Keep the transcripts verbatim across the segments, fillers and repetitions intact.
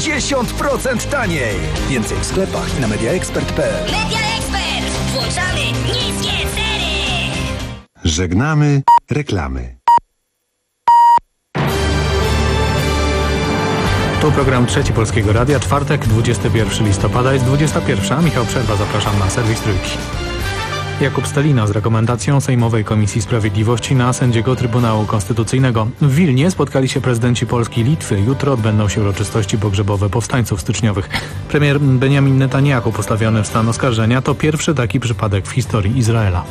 pięćdziesiąt procent taniej. Więcej w sklepach i na media ekspert kropka pe el. MediaExpert. Włączamy niskie ceny. Żegnamy reklamy. To program Trzeci Polskiego Radia, czwartek, dwudziestego pierwszego listopada, jest dwudziesta pierwsza. Michał Przerwa, zapraszam na serwis Trójki. Jakub Stelina z rekomendacją Sejmowej Komisji Sprawiedliwości na sędziego Trybunału Konstytucyjnego. W Wilnie spotkali się prezydenci Polski i Litwy. Jutro odbędą się uroczystości pogrzebowe powstańców styczniowych. Premier Benjamin Netanyahu postawiony w stan oskarżenia to pierwszy taki przypadek w historii Izraela.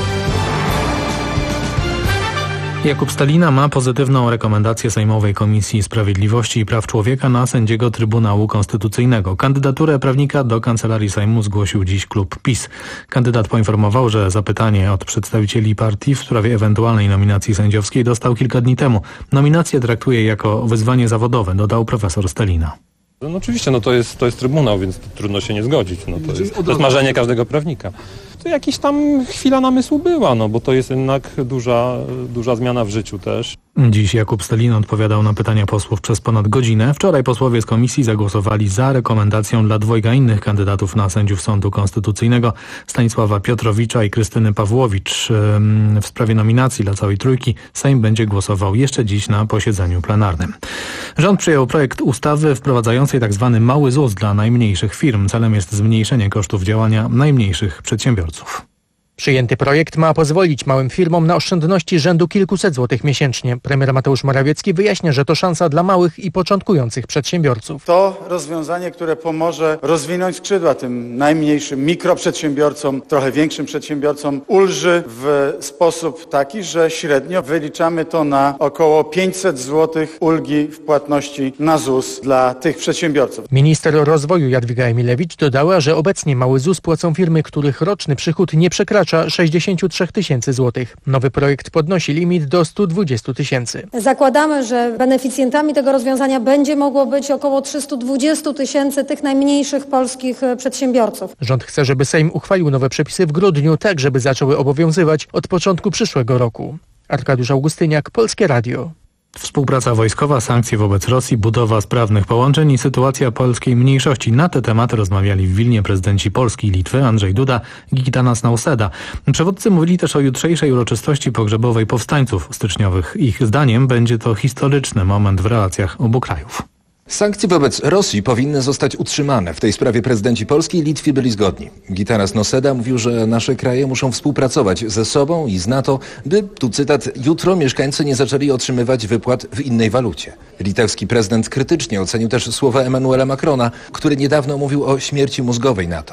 Jakub Stelina ma pozytywną rekomendację Sejmowej Komisji Sprawiedliwości i Praw Człowieka na sędziego Trybunału Konstytucyjnego. Kandydaturę prawnika do Kancelarii Sejmu zgłosił dziś klub PiS. Kandydat poinformował, że zapytanie od przedstawicieli partii w sprawie ewentualnej nominacji sędziowskiej dostał kilka dni temu. Nominację traktuje jako wyzwanie zawodowe, dodał profesor Stelina. No oczywiście, no to jest, to jest Trybunał, więc trudno się nie zgodzić. No to, jest, to jest marzenie każdego prawnika. To jakaś tam chwila namysłu była, no bo to jest jednak duża, duża zmiana w życiu też. Dziś Jakub Stelina odpowiadał na pytania posłów przez ponad godzinę. Wczoraj posłowie z komisji zagłosowali za rekomendacją dla dwojga innych kandydatów na sędziów Sądu Konstytucyjnego, Stanisława Piotrowicza i Krystyny Pawłowicz. W sprawie nominacji dla całej trójki Sejm będzie głosował jeszcze dziś na posiedzeniu plenarnym. Rząd przyjął projekt ustawy wprowadzającej tzw. mały ZUS dla najmniejszych firm. Celem jest zmniejszenie kosztów działania najmniejszych przedsiębiorców. Przyjęty projekt ma pozwolić małym firmom na oszczędności rzędu kilkuset złotych miesięcznie. Premier Mateusz Morawiecki wyjaśnia, że to szansa dla małych i początkujących przedsiębiorców. To rozwiązanie, które pomoże rozwinąć skrzydła tym najmniejszym mikroprzedsiębiorcom, trochę większym przedsiębiorcom, ulży w sposób taki, że średnio wyliczamy to na około pięćset złotych ulgi w płatności na ZUS dla tych przedsiębiorców. Minister rozwoju Jadwiga Emilewicz dodała, że obecnie mały ZUS płacą firmy, których roczny przychód nie przekracza sześćdziesiąt trzy tysięcy złotych. Nowy projekt podnosi limit do stu dwudziestu tysięcy. Zakładamy, że beneficjentami tego rozwiązania będzie mogło być około trzysta dwadzieścia tysięcy tych najmniejszych polskich przedsiębiorców. Rząd chce, żeby Sejm uchwalił nowe przepisy w grudniu, tak żeby zaczęły obowiązywać od początku przyszłego roku. Arkadiusz Augustyniak, Polskie Radio. Współpraca wojskowa, sankcje wobec Rosji, budowa sprawnych połączeń i sytuacja polskiej mniejszości. Na te tematy rozmawiali w Wilnie prezydenci Polski i Litwy Andrzej Duda i Gitanas Nausėda. Przewodcy mówili też o jutrzejszej uroczystości pogrzebowej powstańców styczniowych. Ich zdaniem będzie to historyczny moment w relacjach obu krajów. Sankcje wobec Rosji powinny zostać utrzymane. W tej sprawie prezydenci Polski i Litwy byli zgodni. Gitanas Nausėda mówił, że nasze kraje muszą współpracować ze sobą i z NATO, by, tu cytat, jutro mieszkańcy nie zaczęli otrzymywać wypłat w innej walucie. Litewski prezydent krytycznie ocenił też słowa Emmanuela Macrona, który niedawno mówił o śmierci mózgowej NATO.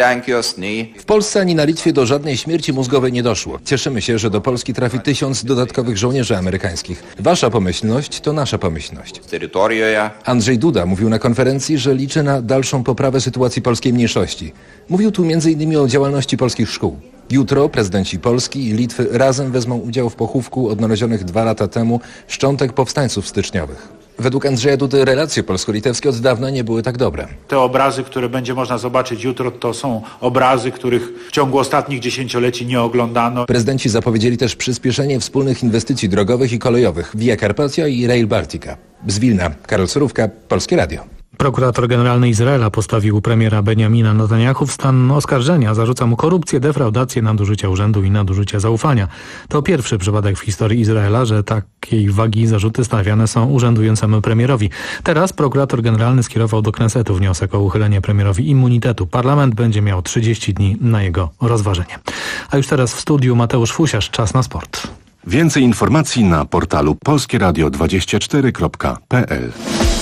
W Polsce ani na Litwie do żadnej śmierci mózgowej nie doszło. Cieszymy się, że do Polski trafi tysiąc dodatkowych żołnierzy amerykańskich. Wasza pomyślność to nasza pomyślność. Andrzej Duda mówił na konferencji, że liczy na dalszą poprawę sytuacji polskiej mniejszości. Mówił tu między innymi o działalności polskich szkół. Jutro prezydenci Polski i Litwy razem wezmą udział w pochówku odnalezionych dwa lata temu szczątek powstańców styczniowych. Według Andrzeja Dudy relacje polsko-litewskie od dawna nie były tak dobre. Te obrazy, które będzie można zobaczyć jutro, to są obrazy, których w ciągu ostatnich dziesięcioleci nie oglądano. Prezydenci zapowiedzieli też przyspieszenie wspólnych inwestycji drogowych i kolejowych Via Carpatia i Rail Baltica. Z Wilna, Karol Surówka, Polskie Radio. Prokurator generalny Izraela postawił premiera Benjamina Netanyahu w stan oskarżenia. Zarzuca mu korupcję, defraudację, nadużycia urzędu i nadużycia zaufania. To pierwszy przypadek w historii Izraela, że takiej wagi zarzuty stawiane są urzędującemu premierowi. Teraz prokurator generalny skierował do Knesetu wniosek o uchylenie premierowi immunitetu. Parlament będzie miał trzydzieści dni na jego rozważenie. A już teraz w studiu Mateusz Fusiarz, czas na sport. Więcej informacji na portalu polskie radio dwadzieścia cztery kropka pe el.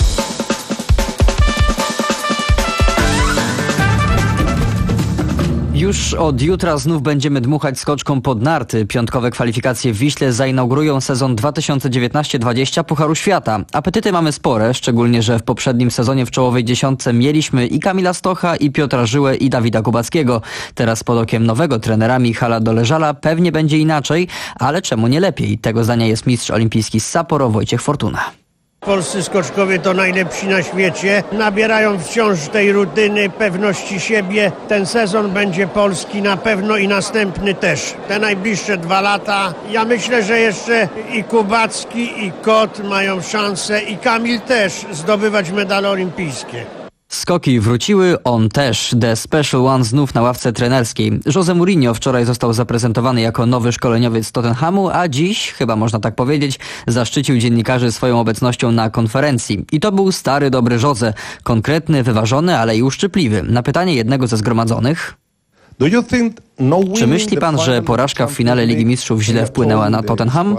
Już od jutra znów będziemy dmuchać skoczką pod narty. Piątkowe kwalifikacje w Wiśle zainaugurują sezon dwa tysiące dziewiętnaście dwadzieścia Pucharu Świata. Apetyty mamy spore, szczególnie, że w poprzednim sezonie w czołowej dziesiątce mieliśmy i Kamila Stocha, i Piotra Żyłę, i Dawida Kubackiego. Teraz pod okiem nowego trenera Michala Doleżala pewnie będzie inaczej, ale czemu nie lepiej? Tego zdania jest mistrz olimpijski z Sapporo Wojciech Fortuna. Polscy skoczkowie to najlepsi na świecie. Nabierają wciąż tej rutyny, pewności siebie. Ten sezon będzie polski na pewno i następny też. Te najbliższe dwa lata. Ja myślę, że jeszcze i Kubacki, i Kot mają szansę, i Kamil też zdobywać medale olimpijskie. Skoki wróciły, on też. The Special One znów na ławce trenerskiej. Jose Mourinho wczoraj został zaprezentowany jako nowy szkoleniowiec Tottenhamu, a dziś, chyba można tak powiedzieć, zaszczycił dziennikarzy swoją obecnością na konferencji. I to był stary, dobry Jose. Konkretny, wyważony, ale i uszczypliwy. Na pytanie jednego ze zgromadzonych... Czy myśli pan, że porażka w finale Ligi Mistrzów źle wpłynęła na Tottenham?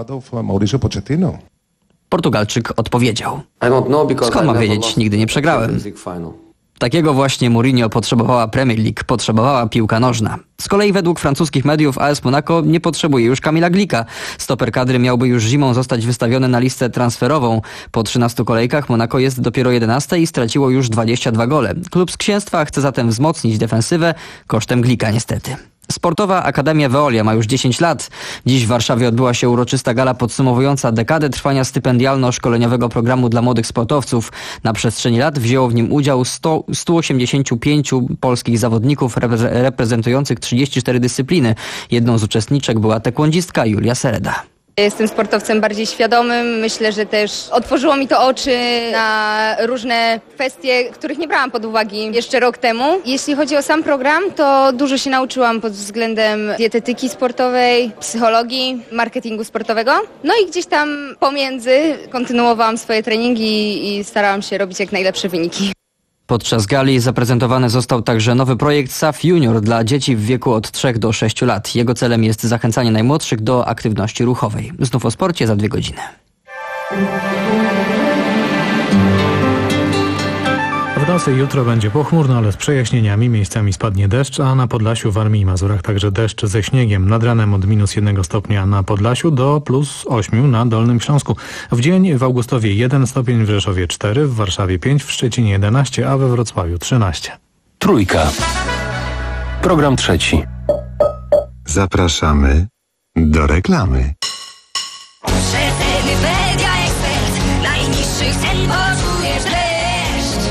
Portugalczyk odpowiedział: skąd mam wiedzieć, nigdy nie przegrałem. Takiego właśnie Mourinho potrzebowała Premier League, potrzebowała piłka nożna. Z kolei według francuskich mediów A S Monaco nie potrzebuje już Kamila Glika. Stoper kadry miałby już zimą zostać wystawiony na listę transferową. Po trzynastu kolejkach Monaco jest dopiero jedenaste i straciło już dwadzieścia dwa gole. Klub z Księstwa chce zatem wzmocnić defensywę kosztem Glika niestety. Sportowa Akademia Veolia ma już dziesięć lat. Dziś w Warszawie odbyła się uroczysta gala podsumowująca dekadę trwania stypendialno-szkoleniowego programu dla młodych sportowców. Na przestrzeni lat wzięło w nim udział sto, sto osiemdziesięciu pięciu polskich zawodników repre- reprezentujących trzydzieści cztery dyscypliny. Jedną z uczestniczek była taekwondzistka Julia Sereda. Jestem sportowcem bardziej świadomym. Myślę, że też otworzyło mi to oczy na różne kwestie, których nie brałam pod uwagę jeszcze rok temu. Jeśli chodzi o sam program, to dużo się nauczyłam pod względem dietetyki sportowej, psychologii, marketingu sportowego. No i gdzieś tam pomiędzy kontynuowałam swoje treningi i starałam się robić jak najlepsze wyniki. Podczas gali zaprezentowany został także nowy projekt S A F Junior dla dzieci w wieku od trzech do sześciu lat. Jego celem jest zachęcanie najmłodszych do aktywności ruchowej. Znów o sporcie za dwie godziny. W nocy jutro będzie pochmurno, ale z przejaśnieniami. Miejscami spadnie deszcz, a na Podlasiu, Warmii i Mazurach także deszcz ze śniegiem. Nad ranem od minus jednego stopnia na Podlasiu do plus ośmiu na Dolnym Śląsku. W dzień w Augustowie jeden stopień, w Rzeszowie cztery, w Warszawie pięć, w Szczecinie jedenaście, a we Wrocławiu trzynaście. Trójka. Program trzeci. Zapraszamy do reklamy. Przeceny Media Expert. Najniższych cen poczujesz deszcz.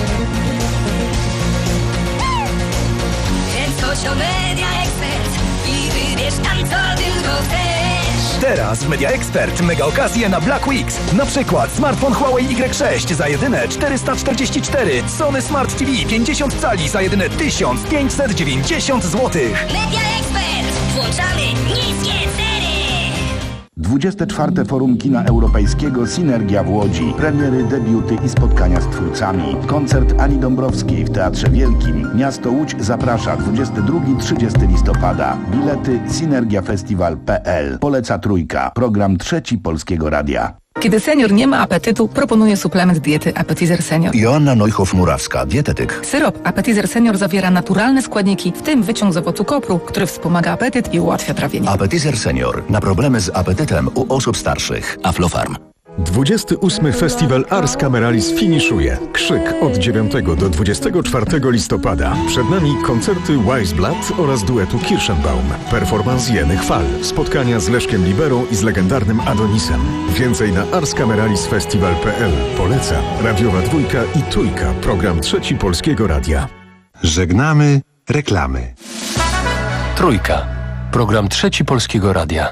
Więc chodź do Media Expert i wybierz tam, co tylko chcesz. Teraz w Media Expert mega okazje na Black Weeks. Na przykład smartfon Huawei Y sześć za jedyne czterysta czterdzieści cztery, Sony Smart T V pięćdziesiąt cali za jedyne tysiąc pięćset dziewięćdziesiąt złotych. Media Expert. Włączamy niskie ceny. dwudzieste czwarte Forum Kina Europejskiego Synergia w Łodzi. Premiery, debiuty i spotkania z twórcami. Koncert Ani Dąbrowskiej w Teatrze Wielkim. Miasto Łódź zaprasza dwudziestego drugiego do trzydziestego listopada. Bilety synergiafestiwal kropka p l. Poleca Trójka. Program trzeci Polskiego Radia. Kiedy senior nie ma apetytu, proponuję suplement diety Appetizer Senior. Joanna Neuhoff-Murawska, dietetyk. Syrop Appetizer Senior zawiera naturalne składniki, w tym wyciąg z owocu kopru, który wspomaga apetyt i ułatwia trawienie. Appetizer Senior. Na problemy z apetytem u osób starszych. Aflofarm. dwudziesty ósmy Festiwal Ars Cameralis finiszuje. Krzyk od dziewiątego do dwudziestego czwartego listopada. Przed nami koncerty Weissblatt oraz duetu Kirschenbaum. Performans Jeny Chwal. Spotkania z Leszkiem Liberą i z legendarnym Adonisem. Więcej na ars cameralis festival kropka p l. Poleca Radiowa Dwójka i Trójka. Program trzeci Polskiego Radia. Żegnamy reklamy. Trójka. Program trzeci Polskiego Radia.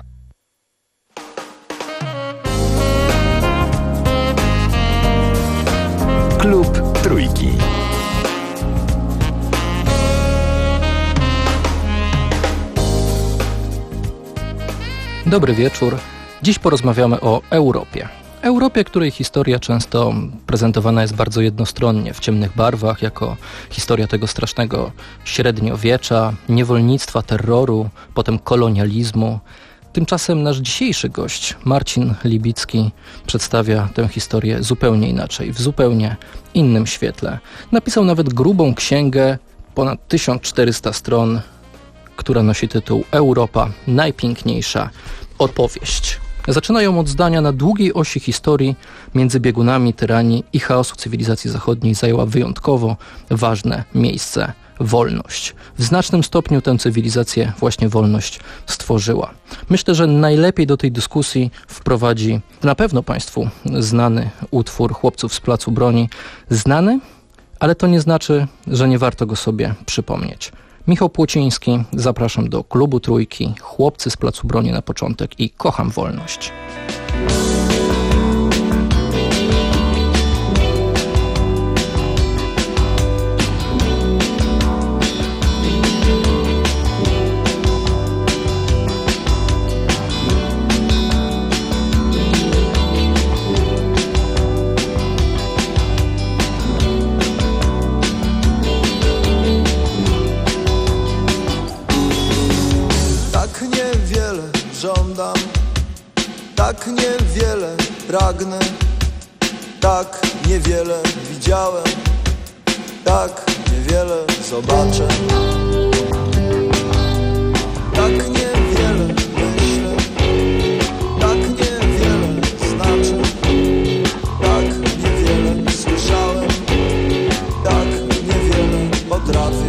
Klub Trójki. Dobry wieczór. Dziś porozmawiamy o Europie. Europie, której historia często prezentowana jest bardzo jednostronnie, w ciemnych barwach, jako historia tego strasznego średniowiecza, niewolnictwa, terroru, potem kolonializmu. Tymczasem nasz dzisiejszy gość, Marcin Libicki, przedstawia tę historię zupełnie inaczej, w zupełnie innym świetle. Napisał nawet grubą księgę, ponad tysiąc czterysta stron, która nosi tytuł Europa, najpiękniejsza opowieść. Zaczyna ją od zdania: na długiej osi historii między biegunami tyranii i chaosu cywilizacji zachodniej zajęła wyjątkowo ważne miejsce wolność. W znacznym stopniu tę cywilizację właśnie wolność stworzyła. Myślę, że najlepiej do tej dyskusji wprowadzi na pewno Państwu znany utwór Chłopców z Placu Broni. Znany, ale to nie znaczy, że nie warto go sobie przypomnieć. Michał Płociński, zapraszam do Klubu Trójki, Chłopcy z Placu Broni na początek i Kocham wolność. Tak niewiele pragnę, tak niewiele widziałem, tak niewiele zobaczę, tak niewiele myślę, tak niewiele znaczy, tak niewiele słyszałem, tak niewiele potrafię.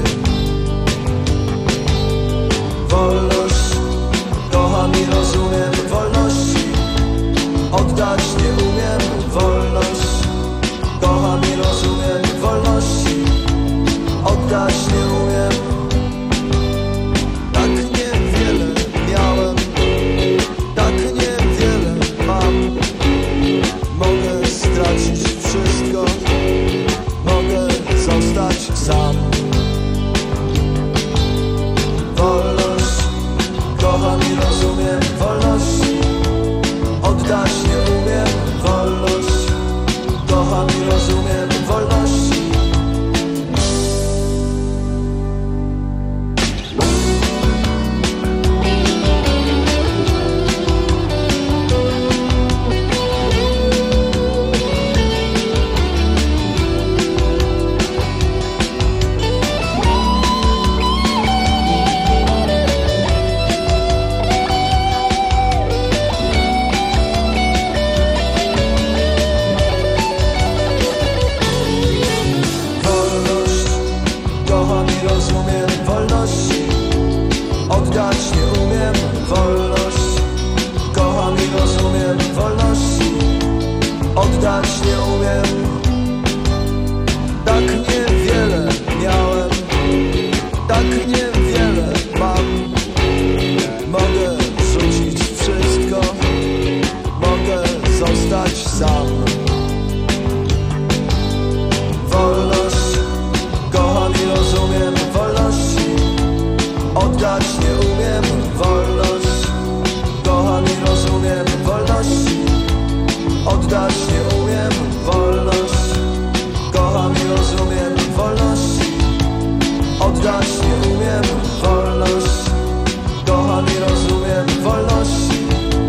Wolność kocham i rozumiem, wolności oddać nie umiem, wolność kocham i rozumiem, wolności oddać nie umiem. Tak niewiele miałem, tak niewiele mam. Mogę stracić wszystko, mogę zostać sam. Wolność kocham i rozumiem, wolności oddać nie umiem, wolność kocham i rozumiem, wolności. Oddać nie umiem, wolność kocham i rozumiem, wolności oddać nie umiem. Tak niewiele miałem, tak niewiele mam. Mogę rzucić wszystko, mogę zostać sam. Wolność kocham i rozumiem, wolności oddać nie umiem, wolność kocham i rozumiem, wolności oddać nie umiem, wolność kocham i rozumiem, wolności oddać nie umiem, wolność kocham i rozumiem, wolności.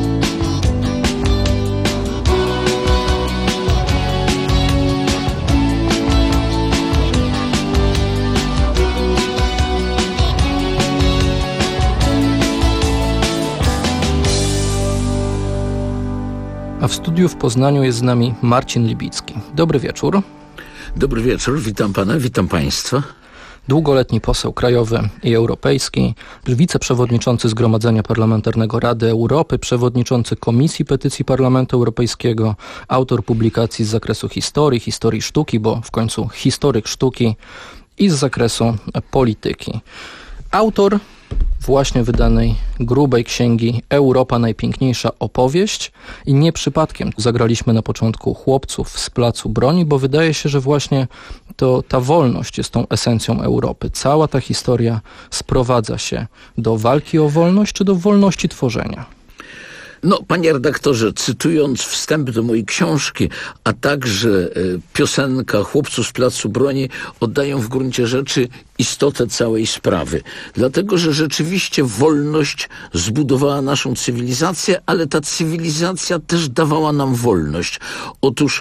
A w studiu w Poznaniu jest z nami Marcin Libicki. Dobry wieczór. Dobry wieczór, witam pana, witam państwa. Długoletni poseł krajowy i europejski, wiceprzewodniczący Zgromadzenia Parlamentarnego Rady Europy, przewodniczący Komisji Petycji Parlamentu Europejskiego, autor publikacji z zakresu historii, historii sztuki, bo w końcu historyk sztuki, i z zakresu polityki. Autor właśnie wydanej grubej księgi Europa najpiękniejsza opowieść i nie przypadkiem zagraliśmy na początku Chłopców z Placu Broni, bo wydaje się, że właśnie to ta wolność jest tą esencją Europy. Cała ta historia sprowadza się do walki o wolność czy do wolności tworzenia. No, panie redaktorze, cytując wstęp do mojej książki, a także y, piosenka Chłopców z Placu Broni oddają w gruncie rzeczy istotę całej sprawy. Dlatego, że rzeczywiście wolność zbudowała naszą cywilizację, ale ta cywilizacja też dawała nam wolność. Otóż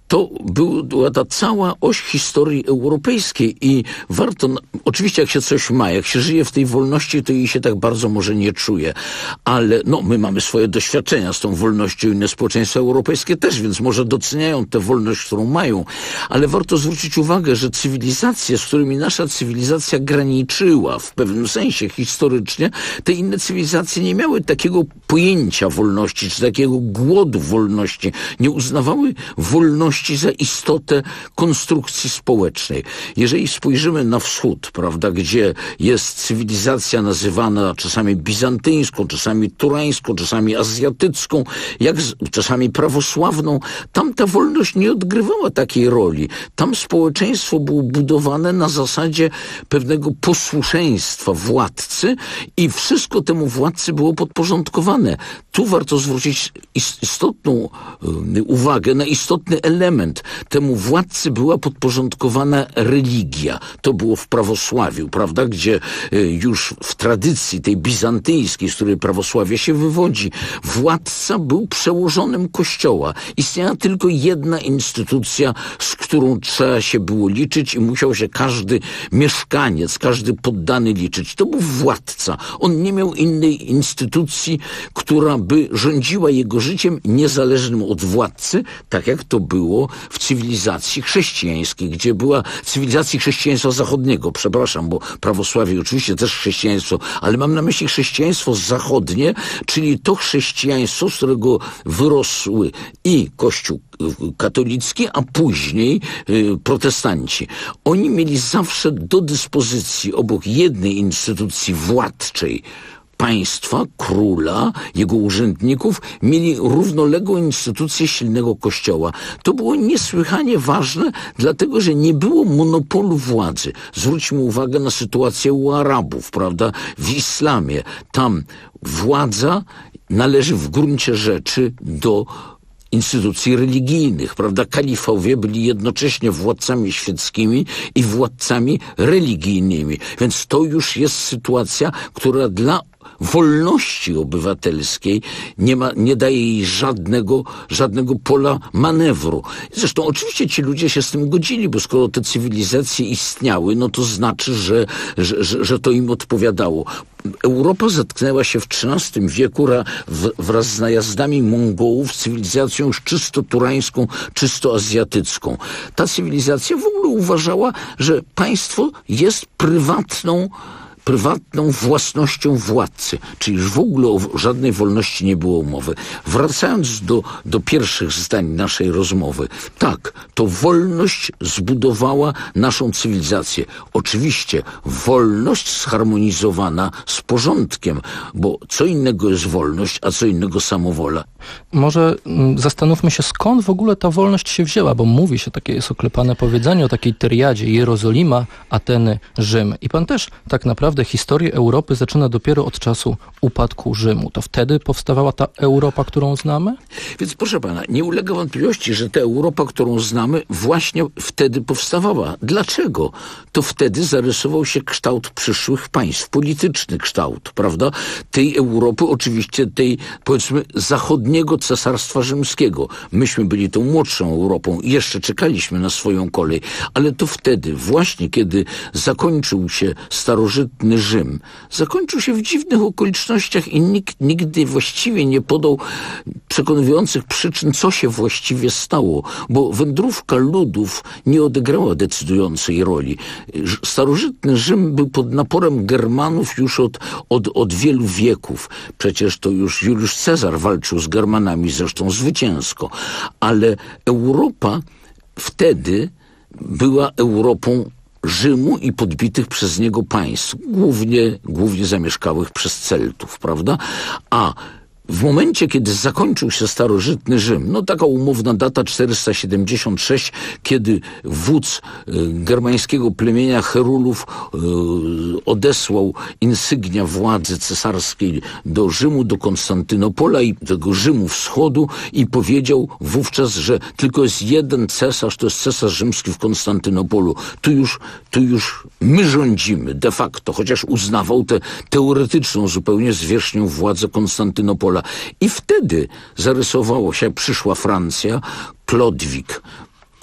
To była ta cała oś historii europejskiej i warto, oczywiście jak się coś ma, jak się żyje w tej wolności, to jej się tak bardzo może nie czuje, ale no my mamy swoje doświadczenia z tą wolnością, inne społeczeństwa europejskie też, więc może doceniają tę wolność, którą mają, ale warto zwrócić uwagę, że cywilizacje, z którymi nasza cywilizacja graniczyła w pewnym sensie historycznie, te inne cywilizacje nie miały takiego pojęcia wolności, czy takiego głodu wolności, nie uznawały wolności za istotę konstrukcji społecznej. Jeżeli spojrzymy na wschód, prawda, gdzie jest cywilizacja nazywana czasami bizantyjską, czasami turańską, czasami azjatycką, jak z, czasami prawosławną, tam ta wolność nie odgrywała takiej roli. Tam społeczeństwo było budowane na zasadzie pewnego posłuszeństwa władcy i wszystko temu władcy było podporządkowane. Tu warto zwrócić istotną y, uwagę na istotny element. Temu władcy była podporządkowana religia. To było w prawosławiu, prawda, gdzie y, już w tradycji tej bizantyjskiej, z której prawosławie się wywodzi, władca był przełożonym kościoła. Istniała tylko jedna instytucja, z którą trzeba się było liczyć i musiał się każdy mieszkaniec, każdy poddany liczyć. To był władca. On nie miał innej instytucji, która by rządziła jego życiem niezależnym od władcy, tak jak to było w cywilizacji chrześcijańskiej, gdzie była cywilizacji chrześcijaństwa zachodniego, przepraszam, bo prawosławie oczywiście też chrześcijaństwo, ale mam na myśli chrześcijaństwo zachodnie, czyli to chrześcijaństwo, z którego wyrosły i Kościół katolicki, a później y, protestanci. Oni mieli zawsze do dyspozycji obok jednej instytucji władczej państwa, króla, jego urzędników, mieli równoległą instytucję silnego kościoła. To było niesłychanie ważne, dlatego że nie było monopolu władzy. Zwróćmy uwagę na sytuację u Arabów, prawda? W islamie. Tam władza należy w gruncie rzeczy do instytucji religijnych, prawda? Kalifowie byli jednocześnie władcami świeckimi i władcami religijnymi. Więc to już jest sytuacja, która dla wolności obywatelskiej nie ma, nie daje jej żadnego, żadnego pola manewru. Zresztą oczywiście ci ludzie się z tym godzili, bo skoro te cywilizacje istniały, no to znaczy, że, że, że, że to im odpowiadało. Europa zetknęła się w trzynastym wieku ra, w, wraz z najazdami Mongołów z cywilizacją już czysto turańską, czysto azjatycką. Ta cywilizacja w ogóle uważała, że państwo jest prywatną prywatną własnością władcy, czyli już w ogóle o żadnej wolności nie było mowy. Wracając do, do pierwszych zdań naszej rozmowy, tak, to wolność zbudowała naszą cywilizację. Oczywiście wolność zharmonizowana z porządkiem, bo co innego jest wolność, a co innego samowola. Może zastanówmy się, skąd w ogóle ta wolność się wzięła, bo mówi się, takie jest oklepane powiedzenie o takiej triadzie: Jerozolima, Ateny, Rzym. I pan też tak naprawdę historię Europy zaczyna dopiero od czasu upadku Rzymu. To wtedy powstawała ta Europa, którą znamy? Więc proszę pana, nie ulega wątpliwości, że ta Europa, którą znamy, właśnie wtedy powstawała. Dlaczego? To wtedy zarysował się kształt przyszłych państw, polityczny kształt, prawda? Tej Europy, oczywiście tej, powiedzmy, zachodniego cesarstwa rzymskiego. Myśmy byli tą młodszą Europą i jeszcze czekaliśmy na swoją kolej, ale to wtedy, właśnie kiedy zakończył się starożytny Rzym, zakończył się w dziwnych okolicznościach i nikt nigdy właściwie nie podał przekonujących przyczyn, co się właściwie stało, bo wędrówka ludów nie odegrała decydującej roli. Starożytny Rzym był pod naporem Germanów już od, od, od wielu wieków. Przecież to już Juliusz Cezar walczył z Germanami, zresztą zwycięsko. Ale Europa wtedy była Europą Rzymu i podbitych przez niego państw, głównie, głównie zamieszkałych przez Celtów, prawda? A w momencie, kiedy zakończył się starożytny Rzym, no taka umowna data czterysta siedemdziesiąt sześć, kiedy wódz y, germańskiego plemienia Herulów y, odesłał insygnia władzy cesarskiej do Rzymu, do Konstantynopola i tego Rzymu Wschodu i powiedział wówczas, że tylko jest jeden cesarz, to jest cesarz rzymski w Konstantynopolu. Tu już, tu już my rządzimy de facto, chociaż uznawał tę teoretyczną zupełnie zwierzchnią władzę Konstantynopola. I wtedy zarysowało się, przyszła Francja, Klodwig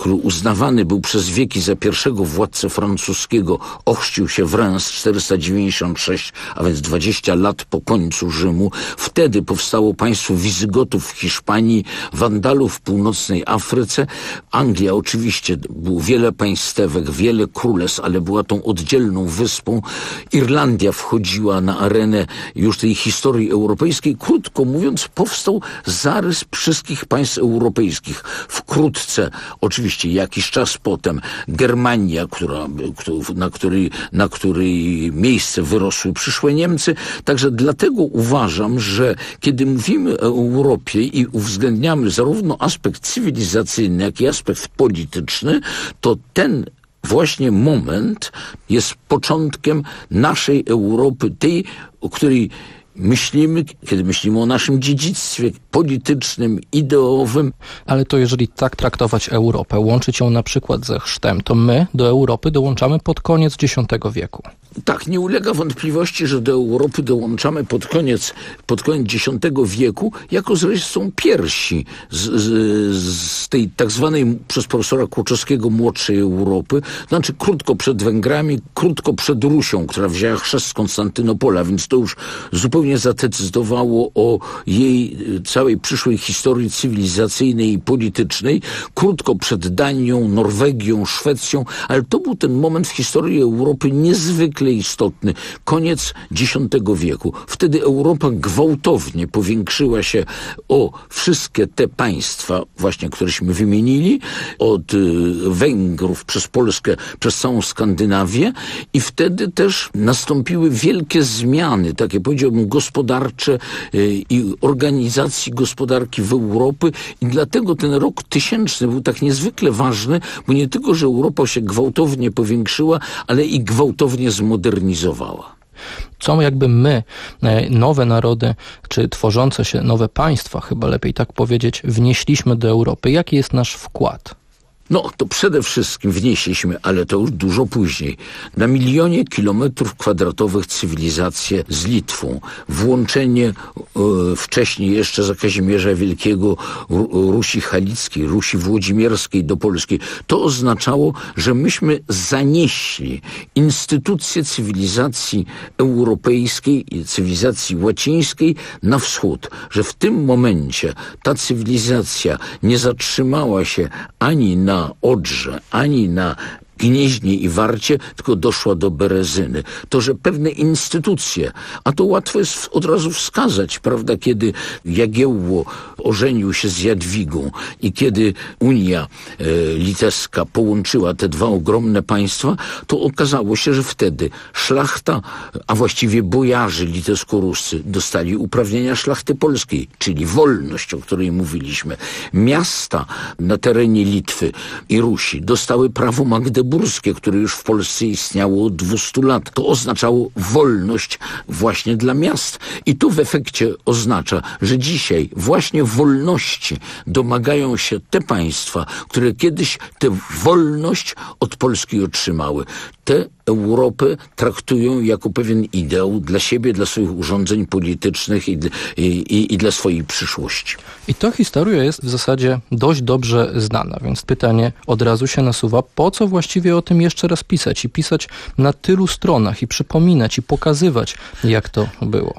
który uznawany był przez wieki za pierwszego władcę francuskiego, ochrzcił się w Reims czterysta dziewięćdziesiąt sześć, a więc dwadzieścia lat po końcu Rzymu. Wtedy powstało państwo Wizygotów w Hiszpanii, Wandalów w północnej Afryce. Anglia oczywiście, było wiele państewek, wiele królestw, ale była tą oddzielną wyspą. Irlandia wchodziła na arenę już tej historii europejskiej. Krótko mówiąc, powstał zarys wszystkich państw europejskich. Wkrótce, oczywiście jakiś czas potem, Germania, która, na, której, na której miejsce wyrosły przyszłe Niemcy. Także dlatego uważam, że kiedy mówimy o Europie i uwzględniamy zarówno aspekt cywilizacyjny, jak i aspekt polityczny, to ten właśnie moment jest początkiem naszej Europy, tej, o której myślimy, kiedy myślimy o naszym dziedzictwie politycznym, ideowym. Ale to jeżeli tak traktować Europę, łączyć ją na przykład ze chrztem, to my do Europy dołączamy pod koniec dziesiątego wieku. Tak, nie ulega wątpliwości, że do Europy dołączamy pod koniec, pod koniec dziesiątego wieku, jako zresztą pierwsi z, z, z tej tak zwanej przez profesora Kłoczewskiego młodszej Europy, znaczy krótko przed Węgrami, krótko przed Rusią, która wzięła chrzest z Konstantynopola, więc to już zupełnie zadecydowało o jej całej przyszłej historii cywilizacyjnej i politycznej, krótko przed Danią, Norwegią, Szwecją, ale to był ten moment w historii Europy niezwykle istotny. Koniec dziesiątego wieku. Wtedy Europa gwałtownie powiększyła się o wszystkie te państwa, właśnie któreśmy wymienili, od y, Węgrów przez Polskę, przez całą Skandynawię i wtedy też nastąpiły wielkie zmiany, takie powiedziałbym gospodarcze y, i organizacji gospodarki w Europie i dlatego ten rok tysięczny był tak niezwykle ważny, bo nie tylko, że Europa się gwałtownie powiększyła, ale i gwałtownie zmodernizowała. Co jakby my, nowe narody, czy tworzące się nowe państwa, chyba lepiej tak powiedzieć, wnieśliśmy do Europy? Jaki jest nasz wkład? No, to przede wszystkim wnieśliśmy, ale to już dużo później, na milionie kilometrów kwadratowych cywilizację z Litwą. Włączenie e, wcześniej jeszcze za Kazimierza Wielkiego Rusi Halickiej, Rusi Włodzimierskiej do Polski. To oznaczało, że myśmy zanieśli instytucje cywilizacji europejskiej i cywilizacji łacińskiej na wschód. Że w tym momencie ta cywilizacja nie zatrzymała się ani na Odrze, ani na Gnieźnie i Warcie, tylko doszła do Berezyny. To, że pewne instytucje, a to łatwo jest od razu wskazać, prawda, kiedy Jagiełło ożenił się z Jadwigą i kiedy Unia e, Litewska połączyła te dwa ogromne państwa, to okazało się, że wtedy szlachta, a właściwie bojarzy litewsko-ruscy dostali uprawnienia szlachty polskiej, czyli wolność, o której mówiliśmy. Miasta na terenie Litwy i Rusi dostały prawo magdeburskie, które już w Polsce istniało od dwustu lat. To oznaczało wolność właśnie dla miast. I to w efekcie oznacza, że dzisiaj właśnie wolności domagają się te państwa, które kiedyś tę wolność od Polski otrzymały. Te Europę traktują jako pewien ideał dla siebie, dla swoich urządzeń politycznych i, i, i dla swojej przyszłości. I ta historia jest w zasadzie dość dobrze znana, więc pytanie od razu się nasuwa, po co właściwie o tym jeszcze raz pisać i pisać na tylu stronach i przypominać i pokazywać, jak to było.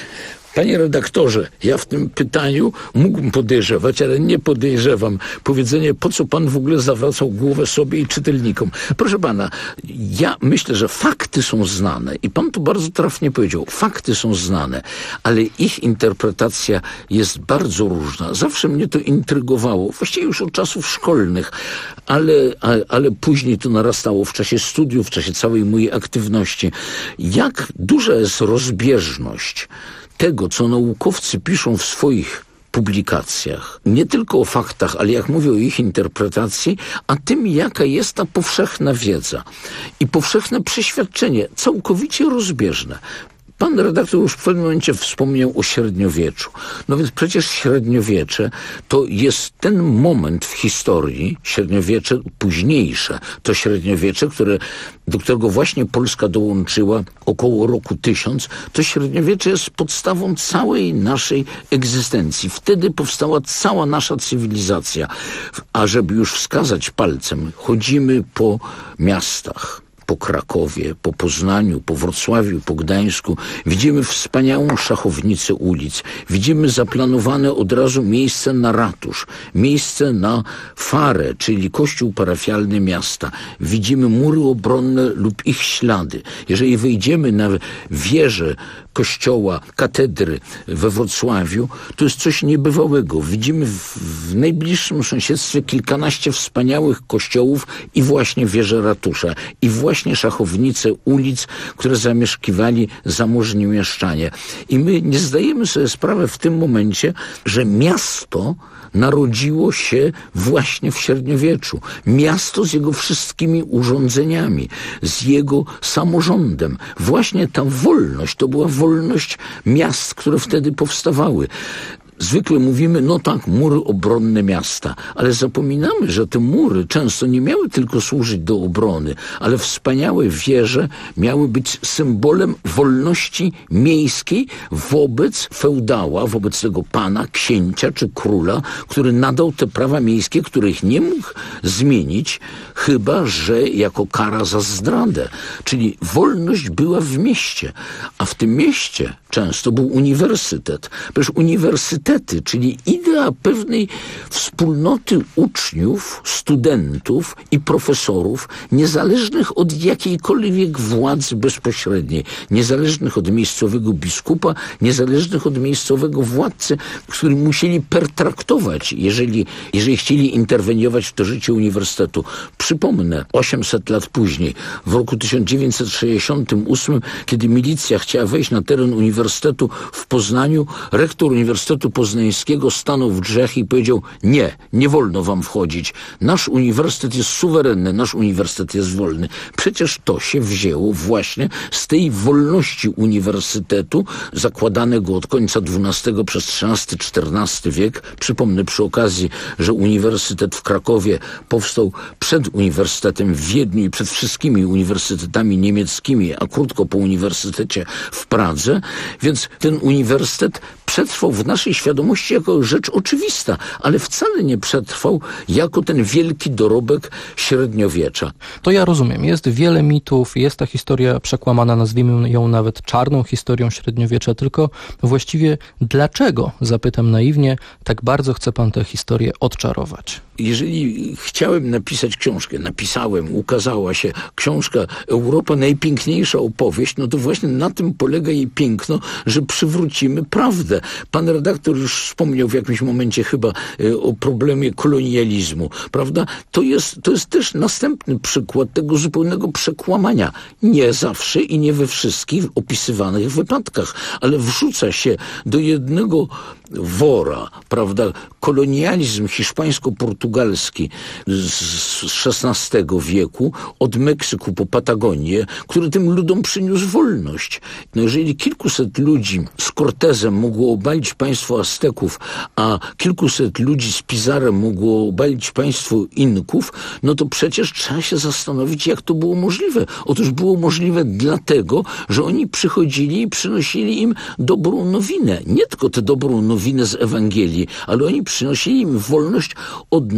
Panie redaktorze, ja w tym pytaniu mógłbym podejrzewać, ale nie podejrzewam. Powiedzenie, po co pan w ogóle zawracał głowę sobie i czytelnikom. Proszę pana, ja myślę, że fakty są znane i pan tu bardzo trafnie powiedział, fakty są znane, ale ich interpretacja jest bardzo różna. Zawsze mnie to intrygowało, właściwie już od czasów szkolnych, ale, ale, ale później to narastało w czasie studiów, w czasie całej mojej aktywności. Jak duża jest rozbieżność tego, co naukowcy piszą w swoich publikacjach, nie tylko o faktach, ale jak mówię o ich interpretacji, a tym, jaka jest ta powszechna wiedza i powszechne przeświadczenie, całkowicie rozbieżne. Pan redaktor już w pewnym momencie wspomniał o średniowieczu. No więc przecież średniowiecze to jest ten moment w historii, średniowiecze późniejsze, to średniowiecze, które, do którego właśnie Polska dołączyła około roku tysiąc, to średniowiecze jest podstawą całej naszej egzystencji. Wtedy powstała cała nasza cywilizacja. A żeby już wskazać palcem, chodzimy po miastach, po Krakowie, po Poznaniu, po Wrocławiu, po Gdańsku. Widzimy wspaniałą szachownicę ulic. Widzimy zaplanowane od razu miejsce na ratusz, miejsce na farę, czyli kościół parafialny miasta. Widzimy mury obronne lub ich ślady. Jeżeli wejdziemy na wieżę kościoła, katedry we Wrocławiu, to jest coś niebywałego. Widzimy w, w najbliższym sąsiedztwie kilkanaście wspaniałych kościołów i właśnie wieżę ratusza, i właśnie szachownice ulic, które zamieszkiwali zamożni mieszczanie. I my nie zdajemy sobie sprawy w tym momencie, że miasto narodziło się właśnie w średniowieczu. Miasto z jego wszystkimi urządzeniami, z jego samorządem. Właśnie ta wolność, to była wolność miast, które wtedy powstawały. Zwykle mówimy, no tak, mury obronne miasta, ale zapominamy, że te mury często nie miały tylko służyć do obrony, ale wspaniałe wieże miały być symbolem wolności miejskiej wobec feudała, wobec tego pana, księcia czy króla, który nadał te prawa miejskie, których nie mógł zmienić, chyba że jako kara za zdradę. Czyli wolność była w mieście, a w tym mieście często był uniwersytet. Przecież uniwersytety, czyli idea pewnej wspólnoty uczniów, studentów i profesorów, niezależnych od jakiejkolwiek władzy bezpośredniej, niezależnych od miejscowego biskupa, niezależnych od miejscowego władcy, którzy musieli pertraktować, jeżeli, jeżeli chcieli interweniować w to życie uniwersytetu. Przypomnę, osiemset lat później, w roku tysiąc dziewięćset sześćdziesiątym ósmym, kiedy milicja chciała wejść na teren uniwersytetu w Poznaniu, rektor Uniwersytetu Poznańskiego stanął w drzwiach i powiedział: nie, nie wolno wam wchodzić. Nasz uniwersytet jest suwerenny, nasz uniwersytet jest wolny. Przecież to się wzięło właśnie z tej wolności uniwersytetu, zakładanego od końca dwunastego przez trzynasty czternasty wiek. Przypomnę przy okazji, że Uniwersytet w Krakowie powstał przed Uniwersytetem w Wiedniu i przed wszystkimi uniwersytetami niemieckimi, a krótko po Uniwersytecie w Pradze. Więc ten uniwersytet przetrwał w naszej świadomości jako rzecz oczywista, ale wcale nie przetrwał jako ten wielki dorobek średniowiecza. To ja rozumiem. Jest wiele mitów, jest ta historia przekłamana, nazwijmy ją nawet czarną historią średniowiecza, tylko właściwie dlaczego, zapytam naiwnie, tak bardzo chce pan tę historię odczarować? Jeżeli chciałem napisać książkę, napisałem, ukazała się książka Europa, najpiękniejsza opowieść, no to właśnie na tym polega jej piękno, że przywrócimy prawdę. Pan redaktor już wspomniał w jakimś momencie chyba o problemie kolonializmu, prawda? To jest, to jest też następny przykład tego zupełnego przekłamania. Nie zawsze i nie we wszystkich opisywanych wypadkach, ale wrzuca się do jednego wora, prawda, kolonializm hiszpańsko-portugalski z szesnastego wieku, od Meksyku po Patagonię, który tym ludom przyniósł wolność. No jeżeli kilkuset ludzi z Cortezem mogło obalić państwo Azteków, a kilkuset ludzi z Pizarrem mogło obalić państwo Inków, no to przecież trzeba się zastanowić, jak to było możliwe. Otóż było możliwe dlatego, że oni przychodzili i przynosili im dobrą nowinę. Nie tylko tę dobrą nowinę z Ewangelii, ale oni przynosili im wolność od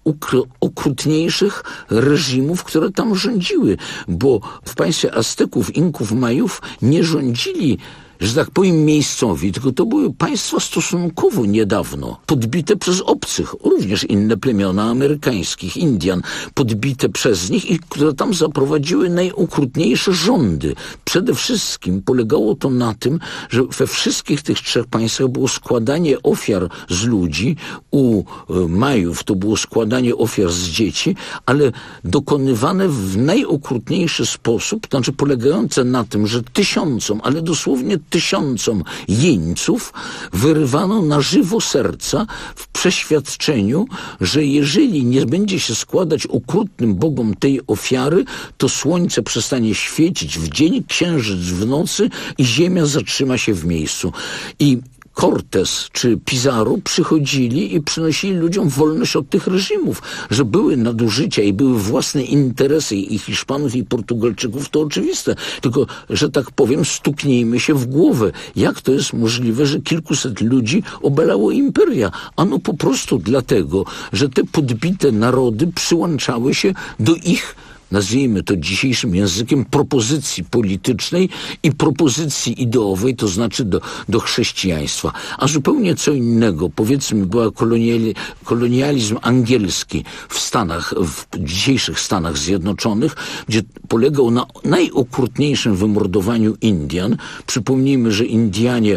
najokrutniejszych reżimów, które tam rządziły, bo w państwie Azteków, Inków, Majów nie rządzili, że tak powiem, miejscowi, tylko to były państwa stosunkowo niedawno podbite przez obcych, również inne plemiona amerykańskich, Indian, podbite przez nich i które tam zaprowadziły najokrutniejsze rządy. Przede wszystkim polegało to na tym, że we wszystkich tych trzech państwach było składanie ofiar z ludzi, u Majów to było składanie ofiar z dzieci, ale dokonywane w najokrutniejszy sposób, to znaczy polegające na tym, że tysiącom, ale dosłownie tysiącom jeńców wyrywano na żywo serca w przeświadczeniu, że jeżeli nie będzie się składać okrutnym bogom tej ofiary, to słońce przestanie świecić w dzień, księżyc w nocy i ziemia zatrzyma się w miejscu. I Cortés czy Pizarro przychodzili i przynosili ludziom wolność od tych reżimów. Że były nadużycia i były własne interesy i Hiszpanów i Portugalczyków, to oczywiste. Tylko, że tak powiem, stuknijmy się w głowę. Jak to jest możliwe, że kilkuset ludzi obalało imperia? Ano po prostu dlatego, że te podbite narody przyłączały się do ich, nazwijmy to dzisiejszym językiem, propozycji politycznej i propozycji ideowej, to znaczy do, do chrześcijaństwa. A zupełnie co innego, powiedzmy, była koloniali, kolonializm angielski w Stanach, w dzisiejszych Stanach Zjednoczonych, gdzie polegał na najokrutniejszym wymordowaniu Indian. Przypomnijmy, że Indianie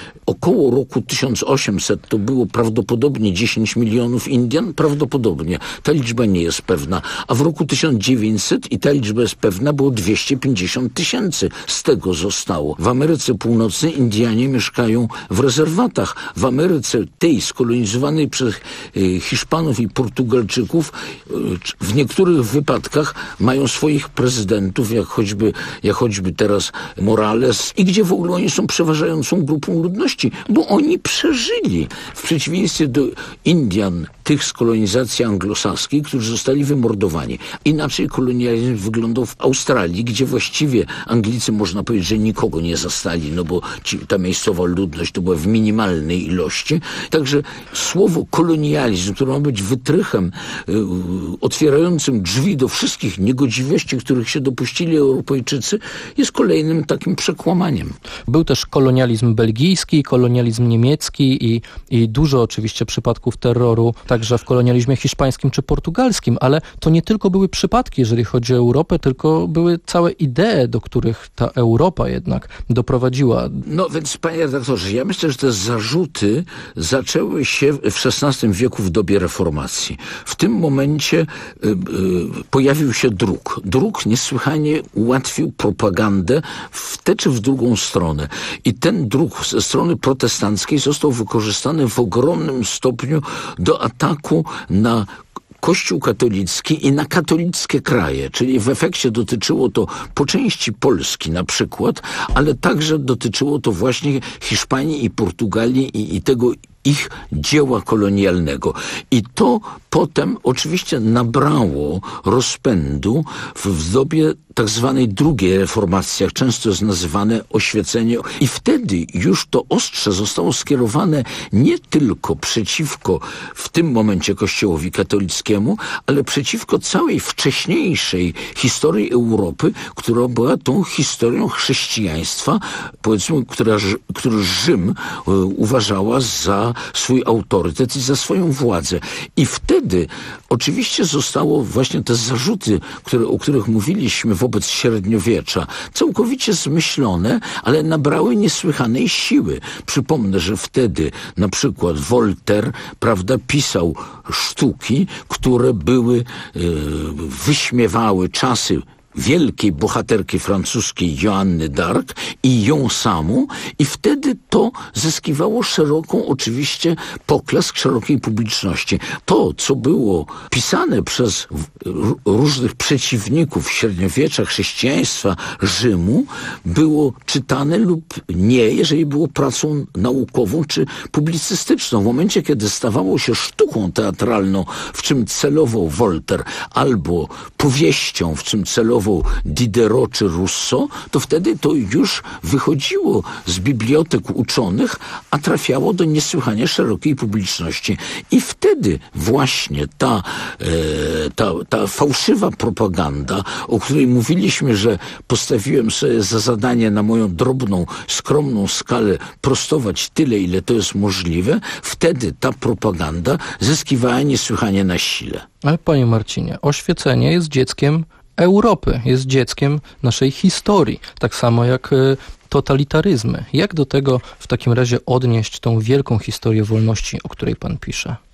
około roku tysiąc osiemset to było prawdopodobnie dziesięć milionów Indian, prawdopodobnie. Ta liczba nie jest pewna. A w roku tysiąc dziewięćset, i ta liczba jest pewna, było dwieście pięćdziesiąt tysięcy. Z tego zostało. W Ameryce Północnej Indianie mieszkają w rezerwatach. W Ameryce tej skolonizowanej przez y, Hiszpanów i Portugalczyków y, w niektórych wypadkach mają swoich prezydentów, jak choćby, jak choćby teraz Morales, i gdzie w ogóle oni są przeważającą grupą ludności, bo oni przeżyli. W przeciwieństwie do Indian, tych z kolonizacji anglosaskiej, którzy zostali wymordowani. Inaczej kolonializm wyglądał w Australii, gdzie właściwie Anglicy, można powiedzieć, że nikogo nie zastali, no bo ci, ta miejscowa ludność to była w minimalnej ilości. Także słowo kolonializm, które ma być wytrychem y, otwierającym drzwi do wszystkich niegodziwości, których się dopuścili Europejczycy, jest kolejnym takim przekłamaniem. Był też kolonializm belgijski, kolonializm niemiecki i, i dużo oczywiście przypadków terroru, także w kolonializmie hiszpańskim czy portugalskim, ale to nie tylko były przypadki, jeżeli chodzi o Europę, tylko były całe idee, do których ta Europa jednak doprowadziła. No więc, panie redaktorze, ja myślę, że te zarzuty zaczęły się w szesnastym wieku w dobie reformacji. W tym momencie y, y, pojawił się druk. Druk niesłychanie ułatwił propagandę w tę czy w drugą stronę. I ten druk ze strony protestanckiej został wykorzystany w ogromnym stopniu do ataku na Kościół katolicki i na katolickie kraje, czyli w efekcie dotyczyło to po części Polski na przykład, ale także dotyczyło to właśnie Hiszpanii i Portugalii i, i tego ich dzieła kolonialnego. I to potem oczywiście nabrało rozpędu w, w dobie tak zwanej drugiej reformacji, jak często jest nazywane oświecenie. I wtedy już to ostrze zostało skierowane nie tylko przeciwko w tym momencie Kościołowi katolickiemu, ale przeciwko całej wcześniejszej historii Europy, która była tą historią chrześcijaństwa, powiedzmy, która, który Rzym y, uważała za swój autorytet i za swoją władzę. I wtedy oczywiście zostało właśnie te zarzuty, które, o których mówiliśmy wobec średniowiecza, całkowicie zmyślone, ale nabrały niesłychanej siły. Przypomnę, że wtedy na przykład Voltaire, prawda, pisał sztuki, które były, yy, wyśmiewały czasy wielkiej bohaterki francuskiej Joanny d'Arc i ją samą, i wtedy to zyskiwało szeroką, oczywiście, poklask szerokiej publiczności. To, co było pisane przez różnych przeciwników średniowiecza, chrześcijaństwa, Rzymu, było czytane lub nie, jeżeli było pracą naukową czy publicystyczną. W momencie, kiedy stawało się sztuką teatralną, w czym celował Voltaire, albo powieścią, w czym celował Diderot czy Rousseau, to wtedy to już wychodziło z bibliotek uczonych, a trafiało do niesłychanie szerokiej publiczności. I wtedy właśnie ta, e, ta, ta fałszywa propaganda, o której mówiliśmy, że postawiłem sobie za zadanie na moją drobną, skromną skalę prostować tyle, ile to jest możliwe, wtedy ta propaganda zyskiwała niesłychanie na sile. Ale panie Marcinie, oświecenie jest dzieckiem Europy, jest dzieckiem naszej historii, tak samo jak y, totalitaryzmy. Jak do tego w takim razie odnieść tą wielką historię wolności, o której pan pisze?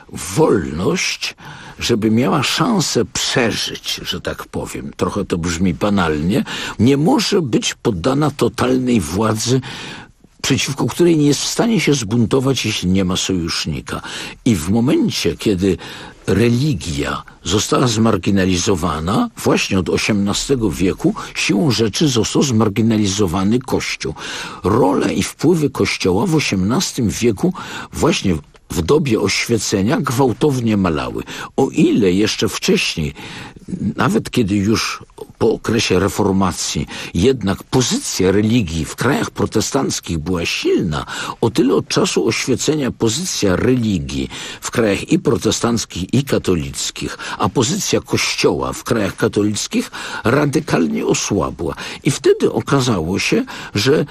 wolność, żeby miała szansę przeżyć, że tak powiem, trochę to brzmi banalnie, nie może być poddana totalnej władzy, przeciwko której nie jest w stanie się zbuntować, jeśli nie ma sojusznika. I w momencie, kiedy religia została zmarginalizowana, właśnie od osiemnastego wieku, siłą rzeczy został zmarginalizowany Kościół. Rolę i wpływy Kościoła w osiemnastym wieku właśnie w dobie oświecenia gwałtownie malały. O ile jeszcze wcześniej, nawet kiedy już po okresie reformacji, jednak pozycja religii w krajach protestanckich była silna, o tyle od czasu oświecenia pozycja religii w krajach i protestanckich, i katolickich, a pozycja Kościoła w krajach katolickich radykalnie osłabła. I wtedy okazało się, że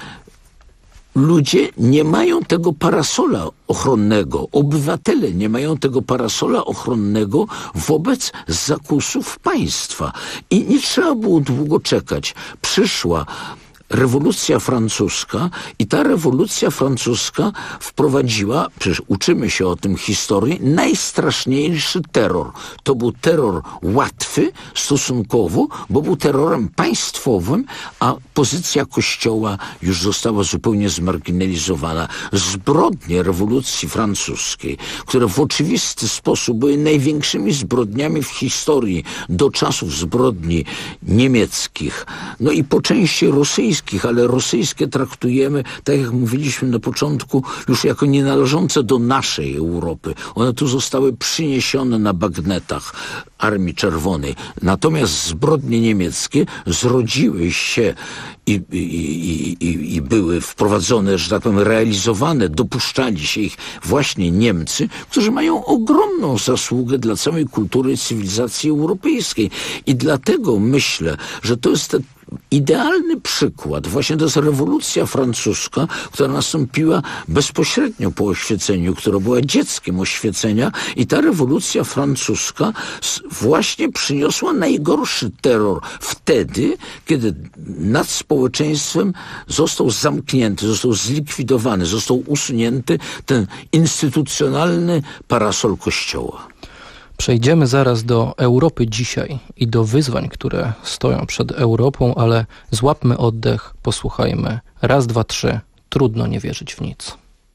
ludzie nie mają tego parasola ochronnego, obywatele nie mają tego parasola ochronnego wobec zakusów państwa. I nie trzeba było długo czekać. Przyszła rewolucja francuska i ta rewolucja francuska wprowadziła, przecież uczymy się o tym historii, najstraszniejszy terror. To był terror łatwy stosunkowo, bo był terrorem państwowym, a pozycja Kościoła już została zupełnie zmarginalizowana. Zbrodnie rewolucji francuskiej, które w oczywisty sposób były największymi zbrodniami w historii do czasów zbrodni niemieckich, no i po części rosyjskich, ale rosyjskie traktujemy, tak jak mówiliśmy na początku, już jako nienależące do naszej Europy. One tu zostały przyniesione na bagnetach Armii Czerwonej. Natomiast zbrodnie niemieckie zrodziły się i, i, i, i były wprowadzone, że tak powiem, realizowane, dopuszczali się ich właśnie Niemcy, którzy mają ogromną zasługę dla całej kultury i cywilizacji europejskiej. I dlatego myślę, że to jest te idealny przykład. Właśnie to jest rewolucja francuska, która nastąpiła bezpośrednio po oświeceniu, która była dzieckiem oświecenia i ta rewolucja francuska właśnie przyniosła najgorszy terror wtedy, kiedy nad społeczeństwem został zamknięty, został zlikwidowany, został usunięty ten instytucjonalny parasol Kościoła. Przejdziemy zaraz do Europy dzisiaj i do wyzwań, które stoją przed Europą, ale złapmy oddech, posłuchajmy. Raz, dwa, trzy. Trudno nie wierzyć w nic.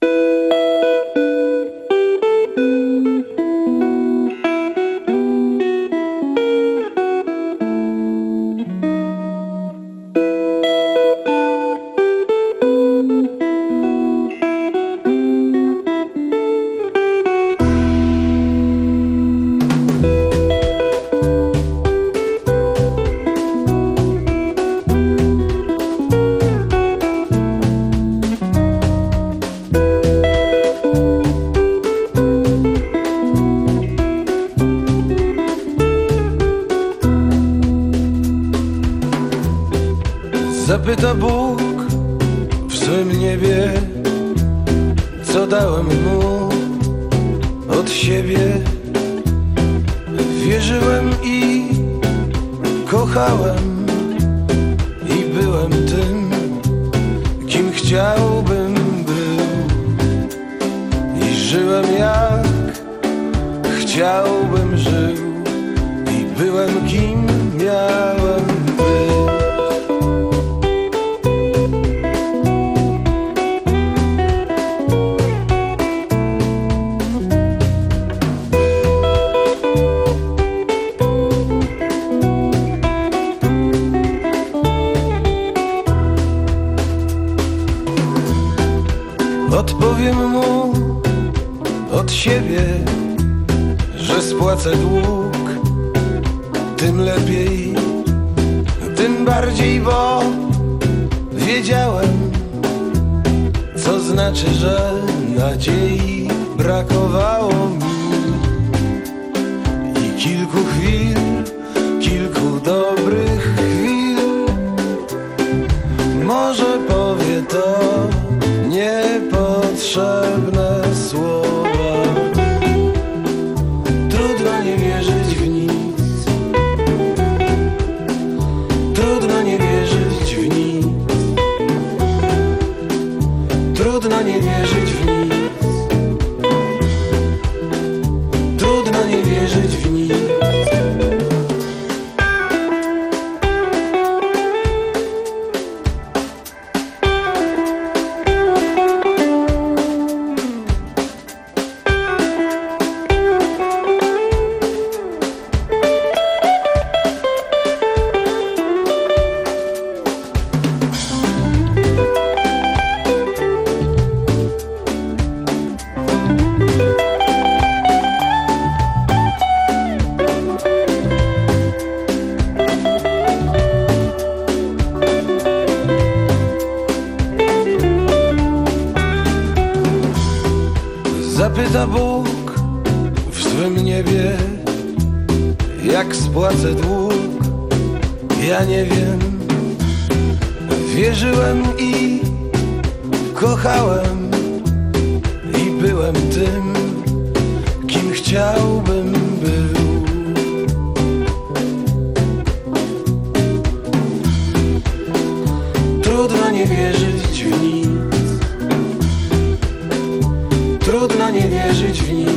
Zapyta Bóg w swym niebie, co dałem mu od siebie. Wierzyłem i kochałem i byłem tym, kim chciałbym był. I żyłem jak chciałbym żył i byłem kim miałem być. Odpowiem mu od siebie, że spłacę dług, tym lepiej, tym bardziej, bo wiedziałem, co znaczy, że nadziei brakowało mi. I kilku chwil, kilku dobrych chwil, może powie to niepotrzebne słowa. Trudno nie wierzyć w nic, trudno nie wierzyć w nic, trudno nie wierzyć w nic, pyta Bóg w swym niebie, jak spłacę dług, ja nie wiem. Wierzyłem i kochałem i byłem tym, kim chciałbym był. Trudno nie wierzyć w nic, trudno nie wierzyć w nic.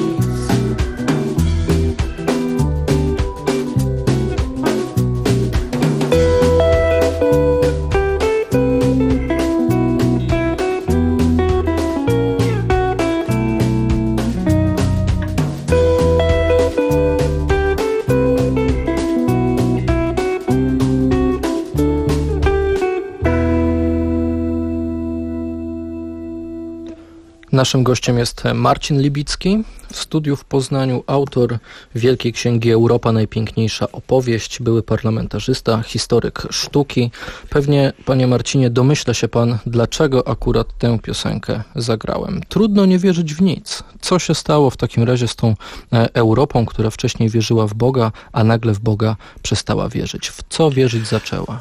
Naszym gościem jest Marcin Libicki, w studiu w Poznaniu autor Wielkiej Księgi Europa, najpiękniejsza opowieść, były parlamentarzysta, historyk sztuki. Pewnie, panie Marcinie, domyśla się pan, dlaczego akurat tę piosenkę zagrałem. Trudno nie wierzyć w nic. Co się stało w takim razie z tą Europą, która wcześniej wierzyła w Boga, a nagle w Boga przestała wierzyć? W co wierzyć zaczęła?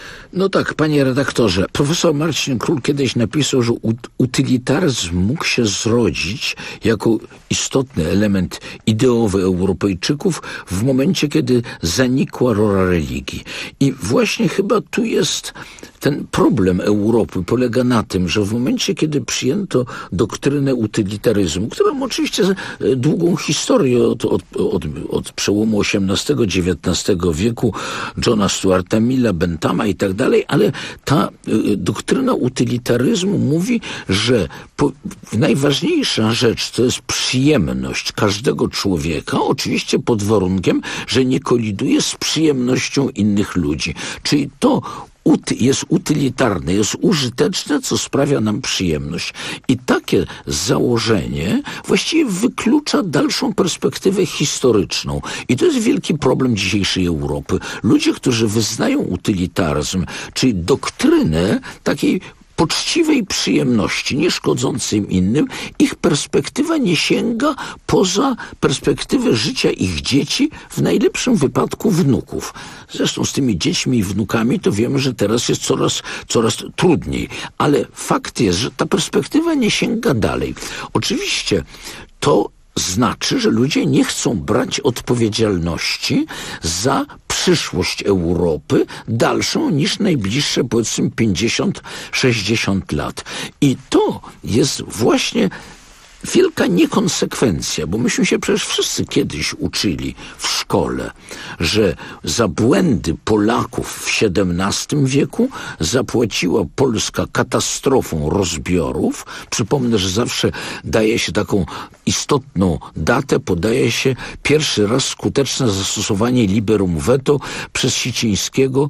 No tak, panie redaktorze, profesor Marcin Król kiedyś napisał, że utylitaryzm mógł się zrodzić jako istotny element ideowy Europejczyków w momencie, kiedy zanikła rola religii. I właśnie chyba tu jest ten problem Europy, polega na tym, że w momencie, kiedy przyjęto doktrynę utylitaryzmu, która ma oczywiście długą historię od, od, od, od przełomu osiemnastego dziewiętnastego wieku, Johna Stuarta Milla, Benthama i tak dalej, ale ta y, doktryna utylitaryzmu mówi, że po, najważniejsza rzecz to jest przyjemność każdego człowieka, oczywiście pod warunkiem, że nie koliduje z przyjemnością innych ludzi. Czyli to jest utylitarne, jest użyteczne, co sprawia nam przyjemność. I takie założenie właściwie wyklucza dalszą perspektywę historyczną. I to jest wielki problem dzisiejszej Europy. Ludzie, którzy wyznają utylitaryzm, czyli doktrynę takiej poczciwej przyjemności, nie szkodzącym innym, ich perspektywa nie sięga poza perspektywę życia ich dzieci, w najlepszym wypadku wnuków. Zresztą z tymi dziećmi i wnukami to wiemy, że teraz jest coraz, coraz trudniej. Ale fakt jest, że ta perspektywa nie sięga dalej. Oczywiście to znaczy, że ludzie nie chcą brać odpowiedzialności za przyszłość Europy dalszą niż najbliższe, powiedzmy, pięćdziesiąt sześćdziesiąt lat. I to jest właśnie wielka niekonsekwencja, bo myśmy się przecież wszyscy kiedyś uczyli w szkole, że za błędy Polaków w siedemnastym wieku zapłaciła Polska katastrofą rozbiorów. Przypomnę, że zawsze daje się taką istotną datę, podaje się pierwszy raz skuteczne zastosowanie liberum veto przez Sicińskiego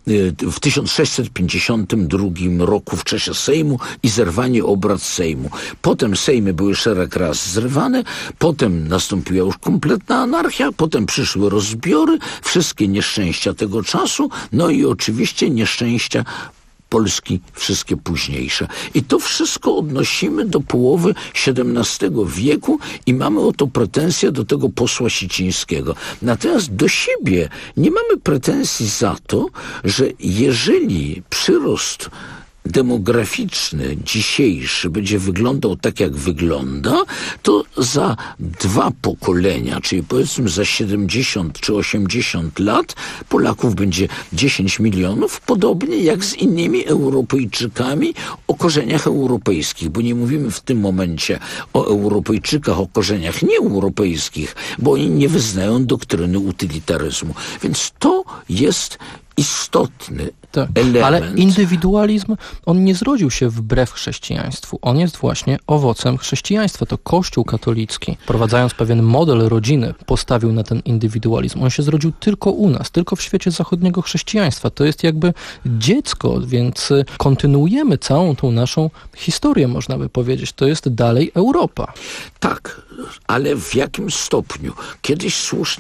w tysiąc sześćset pięćdziesiątym drugim roku w czasie Sejmu i zerwanie obrad Sejmu. Potem Sejmy były szereg raz zrywane, potem nastąpiła już kompletna anarchia, potem przyszły rozbiory, wszystkie nieszczęścia tego czasu, no i oczywiście nieszczęścia Polski, wszystkie późniejsze. I to wszystko odnosimy do połowy siedemnastego wieku i mamy o to pretensje do tego posła Sicińskiego. Natomiast do siebie nie mamy pretensji za to, że jeżeli przyrost demograficzny dzisiejszy będzie wyglądał tak, jak wygląda, to za dwa pokolenia, czyli powiedzmy za siedemdziesiąt czy osiemdziesiąt lat Polaków będzie dziesięć milionów, podobnie jak z innymi Europejczykami o korzeniach europejskich, bo nie mówimy w tym momencie o Europejczykach o korzeniach nieeuropejskich, bo oni nie wyznają doktryny utylitaryzmu. Więc to jest istotny tak, element. Ale indywidualizm, on nie zrodził się wbrew chrześcijaństwu. On jest właśnie owocem chrześcijaństwa. To Kościół katolicki, wprowadzając pewien model rodziny, postawił na ten indywidualizm. On się zrodził tylko u nas, tylko w świecie zachodniego chrześcijaństwa. To jest jakby dziecko, więc kontynuujemy całą tą naszą historię, można by powiedzieć. To jest dalej Europa. Tak, ale w jakim stopniu? Kiedyś słusznie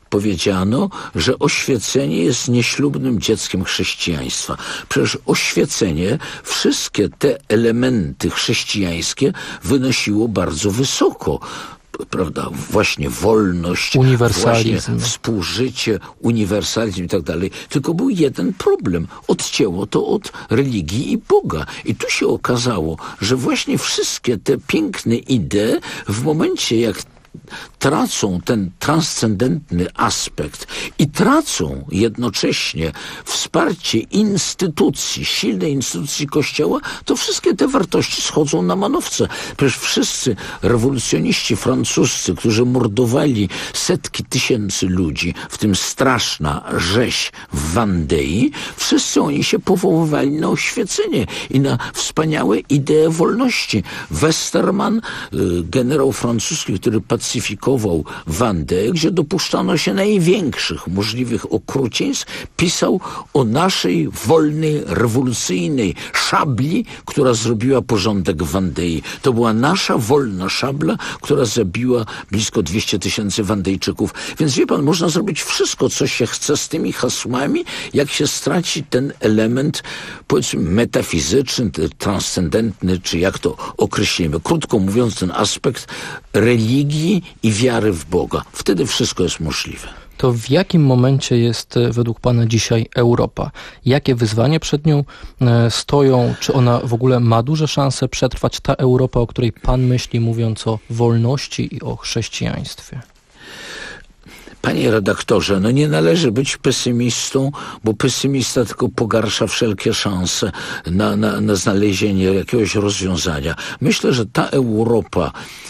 powiedziano, że oświecenie jest nieślubnym dzieckiem chrześcijaństwa. Przecież oświecenie wszystkie te elementy chrześcijańskie wynosiło bardzo wysoko. Prawda, właśnie wolność, uniwersalizm, właśnie współżycie, uniwersalizm i tak dalej. Tylko był jeden problem. Odcięło to od religii i Boga. I tu się okazało, że właśnie wszystkie te piękne idee w momencie, jak tracą ten transcendentny aspekt i tracą jednocześnie wsparcie instytucji, silnej instytucji Kościoła, to wszystkie te wartości schodzą na manowce. Przecież wszyscy rewolucjoniści francuscy, którzy mordowali setki tysięcy ludzi, w tym straszna rzeź w Wandei, wszyscy oni się powoływali na oświecenie i na wspaniałe idee wolności. Westermann, generał francuski, który pacyfikował Wandę, gdzie dopuszczano się największych możliwych okrucieństw, pisał o naszej wolnej, rewolucyjnej szabli, która zrobiła porządek w Wandei. To była nasza wolna szabla, która zabiła blisko dwieście tysięcy Wandejczyków. Więc wie pan, można zrobić wszystko, co się chce z tymi hasłami, jak się straci ten element, powiedzmy, metafizyczny, transcendentny, czy jak to określimy. Krótko mówiąc, ten aspekt religii i wiary w Boga. Wtedy wszystko jest możliwe. To w jakim momencie jest według pana dzisiaj Europa? Jakie wyzwania przed nią stoją? Czy ona w ogóle ma duże szanse przetrwać, ta Europa, o której pan myśli, mówiąc o wolności i o chrześcijaństwie? Panie redaktorze, no nie należy być pesymistą, bo pesymista tylko pogarsza wszelkie szanse na, na, na znalezienie jakiegoś rozwiązania. Myślę, że ta Europa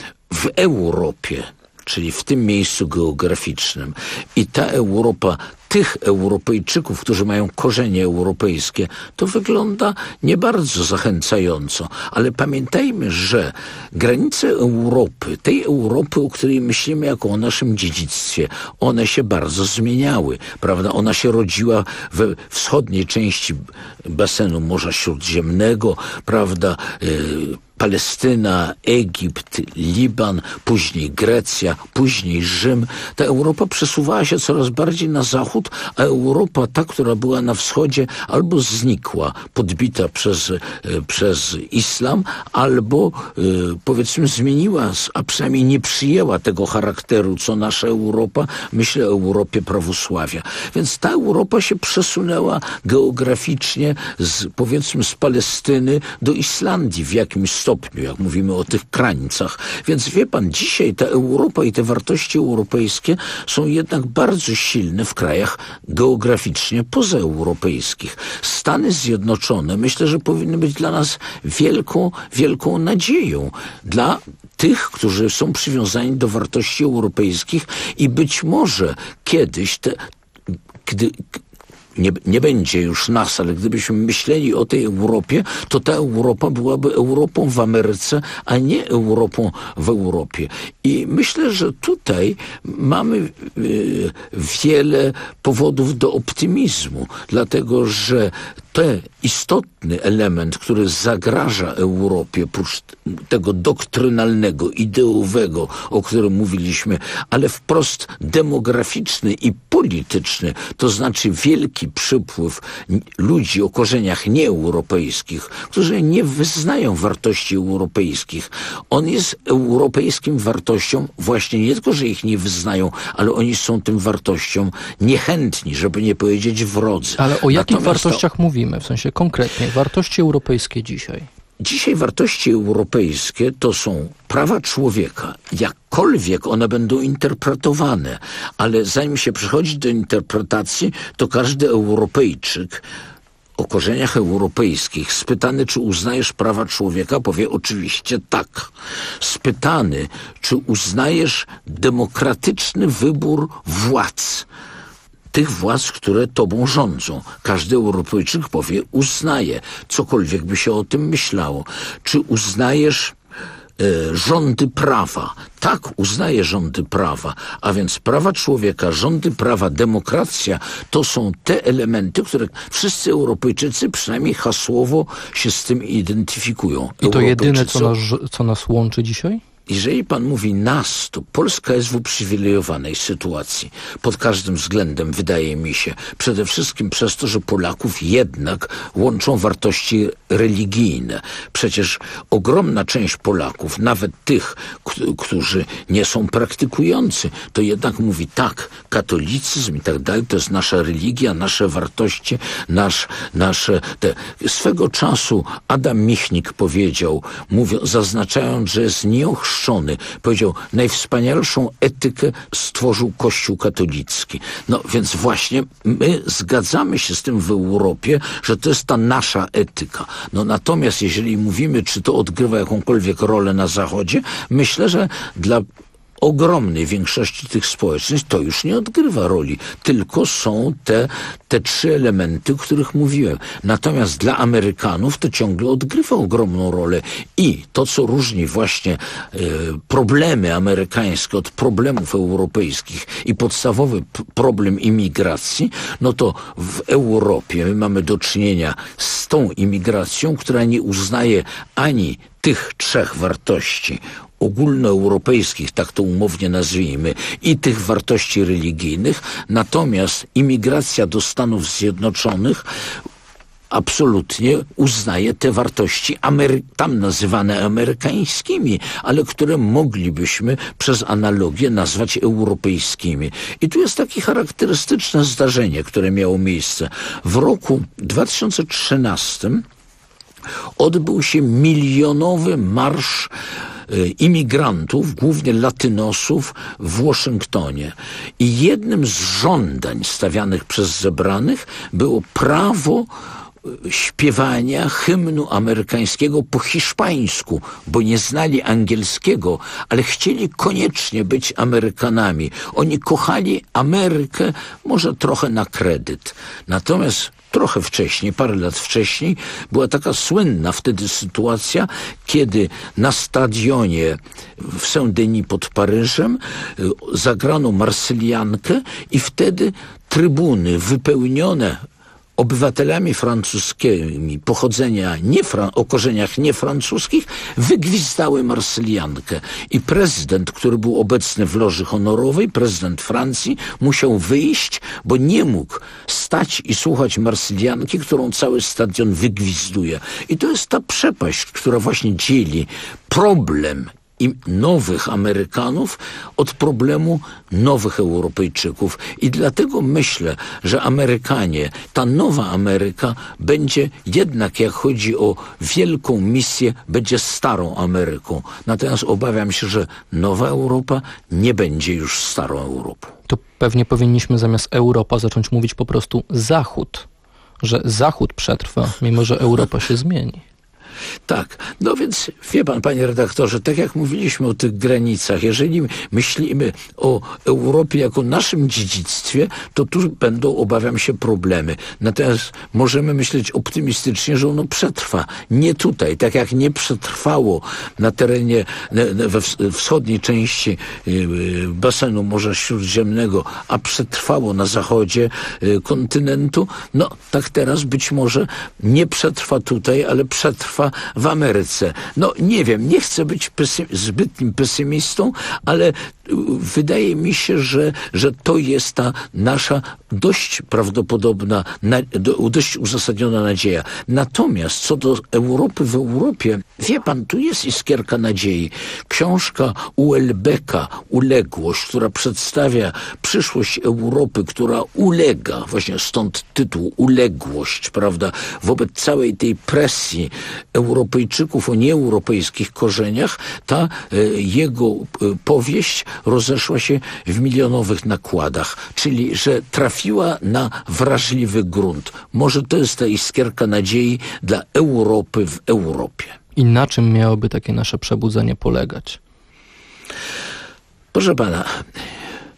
w Europie, czyli w tym miejscu geograficznym, i ta Europa tych Europejczyków, którzy mają korzenie europejskie, to wygląda nie bardzo zachęcająco. Ale pamiętajmy, że granice Europy, tej Europy, o której myślimy jako o naszym dziedzictwie, one się bardzo zmieniały, prawda? Ona się rodziła we wschodniej części basenu Morza Śródziemnego, prawda? Yy, Palestyna, Egipt, Liban, później Grecja, później Rzym. Ta Europa przesuwała się coraz bardziej na zachód, a Europa, ta, która była na wschodzie, albo znikła, podbita przez, przez islam, albo powiedzmy zmieniła, a przynajmniej nie przyjęła tego charakteru, co nasza Europa. Myślę o Europie prawosławia. Więc ta Europa się przesunęła geograficznie z, powiedzmy, z Palestyny do Islandii w jakimś stopniu, jak mówimy o tych krańcach. Więc wie pan, dzisiaj ta Europa i te wartości europejskie są jednak bardzo silne w krajach geograficznie pozaeuropejskich. Stany Zjednoczone, myślę, że powinny być dla nas wielką, wielką nadzieją. Dla tych, którzy są przywiązani do wartości europejskich i być może kiedyś te, gdy Nie, nie będzie już nas, ale gdybyśmy myśleli o tej Europie, to ta Europa byłaby Europą w Ameryce, a nie Europą w Europie. I myślę, że tutaj mamy y, wiele powodów do optymizmu, dlatego że ten istotny element, który zagraża Europie, prócz tego doktrynalnego, ideowego, o którym mówiliśmy, ale wprost demograficzny i polityczny, to znaczy wielki przypływ ludzi o korzeniach nieeuropejskich, którzy nie wyznają wartości europejskich. On jest europejskim wartością, właśnie nie tylko, że ich nie wyznają, ale oni są tym wartościom niechętni, żeby nie powiedzieć wrodzy. Ale o jakich Natomiast wartościach to... mówimy? W sensie konkretnie, wartości europejskie dzisiaj. Dzisiaj wartości europejskie to są prawa człowieka. Jakkolwiek one będą interpretowane, ale zanim się przychodzi do interpretacji, to każdy Europejczyk o korzeniach europejskich spytany, czy uznajesz prawa człowieka, powie oczywiście tak. Spytany, czy uznajesz demokratyczny wybór władz, tych władz, które tobą rządzą. Każdy Europejczyk powie, uznaje, cokolwiek by się o tym myślało. Czy uznajesz e, rządy prawa? Tak, uznaje rządy prawa, a więc prawa człowieka, rządy prawa, demokracja, to są te elementy, które wszyscy Europejczycy przynajmniej hasłowo się z tym identyfikują. I to jedyne, co nas, co nas łączy dzisiaj? jeżeli pan mówi nas, to Polska jest w uprzywilejowanej sytuacji. Pod każdym względem, wydaje mi się. Przede wszystkim przez to, że Polaków jednak łączą wartości religijne. Przecież ogromna część Polaków, nawet tych, k- którzy nie są praktykujący, to jednak mówi tak, katolicyzm i tak dalej, to jest nasza religia, nasze wartości, nasz, nasze... Te. Swego czasu Adam Michnik powiedział, mówiąc, zaznaczając, że jest nieochrzczony, powiedział, najwspanialszą etykę stworzył Kościół katolicki. No więc właśnie my zgadzamy się z tym w Europie, że to jest ta nasza etyka. No natomiast jeżeli mówimy, czy to odgrywa jakąkolwiek rolę na Zachodzie, myślę, że dla ogromnej większości tych społeczeństw to już nie odgrywa roli, tylko są te, te trzy elementy, o których mówiłem. Natomiast dla Amerykanów to ciągle odgrywa ogromną rolę i to, co różni właśnie e, problemy amerykańskie od problemów europejskich i podstawowy p- problem imigracji, no to w Europie my mamy do czynienia z tą imigracją, która nie uznaje ani tych trzech wartości ogólnoeuropejskich, tak to umownie nazwijmy, i tych wartości religijnych, natomiast imigracja do Stanów Zjednoczonych absolutnie uznaje te wartości Amery- tam nazywane amerykańskimi, ale które moglibyśmy przez analogię nazwać europejskimi. I tu jest takie charakterystyczne zdarzenie, które miało miejsce. W roku dwa tysiące trzynastym odbył się milionowy marsz imigrantów, głównie latynosów w Waszyngtonie. I jednym z żądań stawianych przez zebranych było prawo śpiewania hymnu amerykańskiego po hiszpańsku, bo nie znali angielskiego, ale chcieli koniecznie być Amerykanami. Oni kochali Amerykę, może trochę na kredyt. Natomiast trochę wcześniej, parę lat wcześniej, była taka słynna wtedy sytuacja, kiedy na stadionie w Saint-Denis pod Paryżem zagrano Marsyliankę i wtedy trybuny wypełnione obywatelami francuskimi pochodzenia nie fra- o korzeniach niefrancuskich wygwizdały Marsyliankę. I prezydent, który był obecny w loży honorowej, prezydent Francji, musiał wyjść, bo nie mógł stać i słuchać Marsylianki, którą cały stadion wygwizduje. I to jest ta przepaść, która właśnie dzieli problem i nowych Amerykanów od problemu nowych Europejczyków. I dlatego myślę, że Amerykanie, ta nowa Ameryka będzie jednak, jak chodzi o wielką misję, będzie starą Ameryką. Natomiast obawiam się, że nowa Europa nie będzie już starą Europą. To pewnie powinniśmy zamiast Europa zacząć mówić po prostu Zachód. Że Zachód przetrwa, mimo że Europa się zmieni. Tak, no więc wie pan, panie redaktorze, tak jak mówiliśmy o tych granicach, jeżeli myślimy o Europie jako naszym dziedzictwie, to tu będą, obawiam się, problemy. Natomiast możemy myśleć optymistycznie, że ono przetrwa. Nie tutaj, tak jak nie przetrwało na terenie, we wschodniej części basenu Morza Śródziemnego, a przetrwało na zachodzie kontynentu, no tak teraz być może nie przetrwa tutaj, ale przetrwa w Ameryce. No nie wiem, nie chcę być pesy- zbytnim pesymistą, ale wydaje mi się, że, że to jest ta nasza dość prawdopodobna, na, do, dość uzasadniona nadzieja. Natomiast co do Europy w Europie, wie pan, tu jest iskierka nadziei. Książka Houellebecqa, Uległość, która przedstawia przyszłość Europy, która ulega, właśnie stąd tytuł Uległość, prawda, wobec całej tej presji Europejczyków o nieeuropejskich korzeniach, ta e, jego e, powieść rozeszła się w milionowych nakładach, czyli że trafiła na wrażliwy grunt. Może to jest ta iskierka nadziei dla Europy w Europie. I na czym miałoby takie nasze przebudzenie polegać? Proszę pana,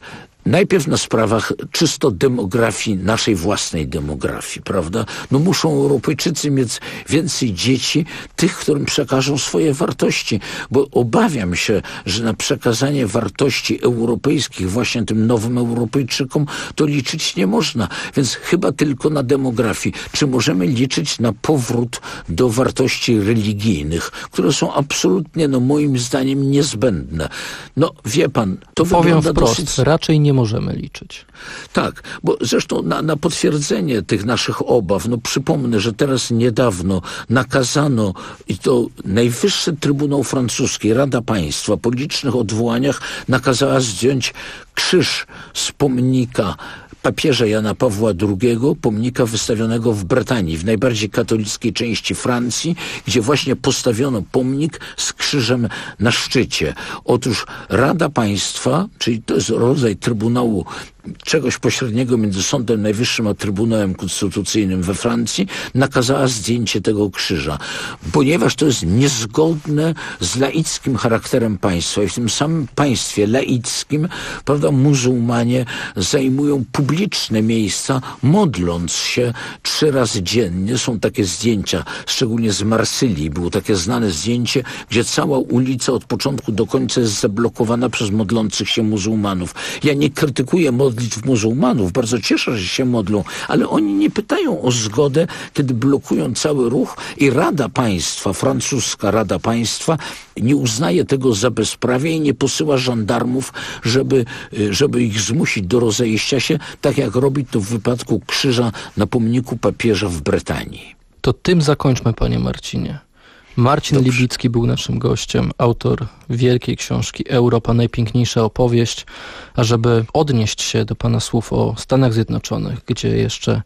Najpierw na sprawach czysto demografii, naszej własnej demografii, prawda? No muszą Europejczycy mieć więcej dzieci, tych, którym przekażą swoje wartości, bo obawiam się, że na przekazanie wartości europejskich właśnie tym nowym Europejczykom to liczyć nie można, więc chyba tylko na demografii. Czy możemy liczyć na powrót do wartości religijnych, które są absolutnie, no moim zdaniem, niezbędne? No wie pan, to Powiem wygląda wprost, dosyć... raczej nie możemy liczyć. Tak, bo zresztą na, na potwierdzenie tych naszych obaw, no przypomnę, że teraz niedawno nakazano, i to Najwyższy Trybunał Francuski, Rada Państwa, po licznych odwołaniach nakazała zdjąć krzyż z pomnika papieża Jana Pawła drugiego, pomnika wystawionego w Brytanii, w najbardziej katolickiej części Francji, gdzie właśnie postawiono pomnik z krzyżem na szczycie. Otóż Rada Państwa, czyli to jest rodzaj Trybunału, czegoś pośredniego między Sądem Najwyższym a Trybunałem Konstytucyjnym we Francji, nakazała zdjęcie tego krzyża, ponieważ to jest niezgodne z laickim charakterem państwa i w tym samym państwie laickim, prawda, muzułmanie zajmują publiczne miejsca, modląc się trzy razy dziennie. Są takie zdjęcia, szczególnie z Marsylii, było takie znane zdjęcie, gdzie cała ulica od początku do końca jest zablokowana przez modlących się muzułmanów. Ja nie krytykuję modlitw muzułmanów, bardzo cieszę, że się modlą, ale oni nie pytają o zgodę, kiedy blokują cały ruch i Rada Państwa, francuska Rada Państwa nie uznaje tego za bezprawie i nie posyła żandarmów, żeby, żeby ich zmusić do rozejścia się, tak jak robi to w wypadku krzyża na pomniku papieża w Brytanii. To tym zakończmy, panie Marcinie. Marcin Dobrze. Libicki był naszym gościem, autor wielkiej książki Europa, najpiękniejsza opowieść. A żeby odnieść się do pana słów o Stanach Zjednoczonych, gdzie jeszcze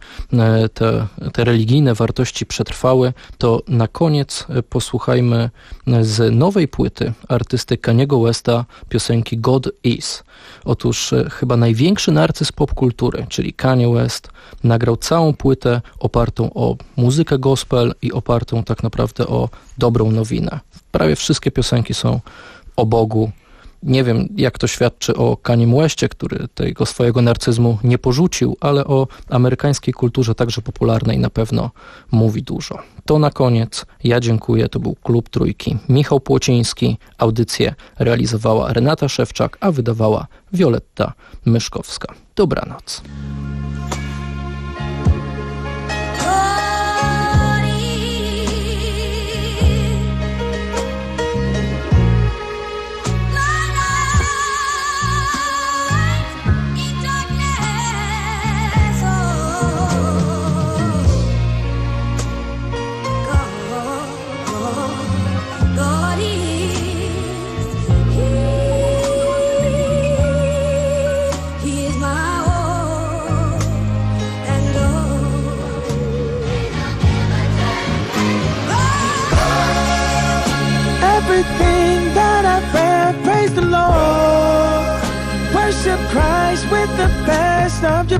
te, te religijne wartości przetrwały, to na koniec posłuchajmy z nowej płyty artysty Kaniego Westa piosenki God Is. Otóż chyba największy narcyz popkultury, czyli Kanye West, nagrał całą płytę opartą o muzykę gospel i opartą tak naprawdę o dobrą nowinę. Prawie wszystkie piosenki są o Bogu. Nie wiem, jak to świadczy o Kanyim Westie, który tego swojego narcyzmu nie porzucił, ale o amerykańskiej kulturze także popularnej na pewno mówi dużo. To na koniec. Ja dziękuję. To był Klub Trójki. Michał Płociński. Audycję realizowała Renata Szewczak, a wydawała Wioletta Myszkowska. Dobranoc. Everything that I've read, praise the Lord. Worship Christ with the best of your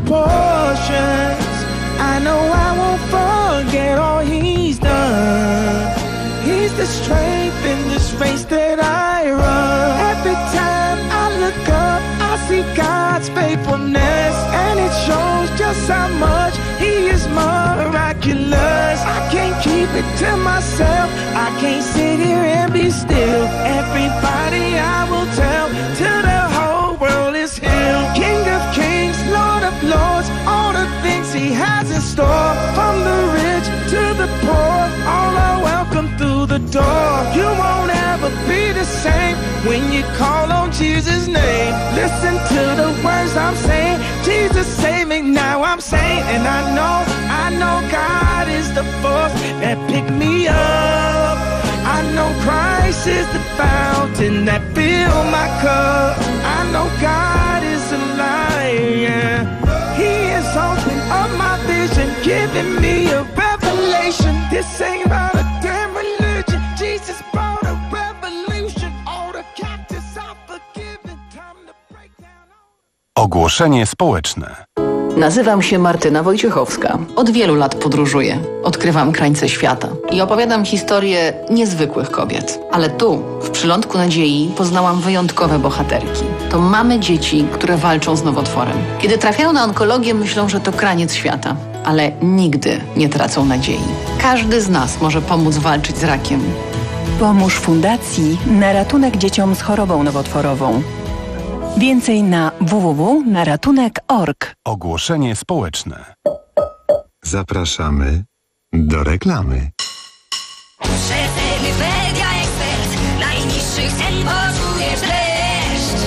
portions. I know I won't forget all He's done. He's the strength in this race that I run. Every time I look up, I see God's faithfulness, and it shows just how much He is miraculous. I can't keep it to myself, I can't sit here and be still. Everybody I will tell, till the whole world is healed. King of kings, Lord of lords, all the things He has in store. From the rich to the poor, all are welcome through the door. You won't ever be the same when you call on Jesus' name. Listen to the words I'm saying, Jesus save me, now I'm saying. And I know, I know God is the force that picked me up. I know Christ is the fountain that filled my cup. I know God is alive, yeah. He is opening up my vision, giving me a revelation. This ain't about a damn religion. Jesus brought a revolution. All the captives are forgiven. Time to break down. Ogłoszenie społeczne. Nazywam się Martyna Wojciechowska. Od wielu lat podróżuję. Odkrywam krańce świata i opowiadam historie niezwykłych kobiet. Ale tu, w Przylądku Nadziei, poznałam wyjątkowe bohaterki. To mamy dzieci, które walczą z nowotworem. Kiedy trafiają na onkologię, myślą, że to kraniec świata. Ale nigdy nie tracą nadziei. Każdy z nas może pomóc walczyć z rakiem. Pomóż Fundacji na ratunek dzieciom z chorobą nowotworową. Więcej na w w w kropka na ratunek kropka org. Ogłoszenie społeczne. Zapraszamy do reklamy. Przeceny Media Expert. Najniższych cen poczujesz dreszcz.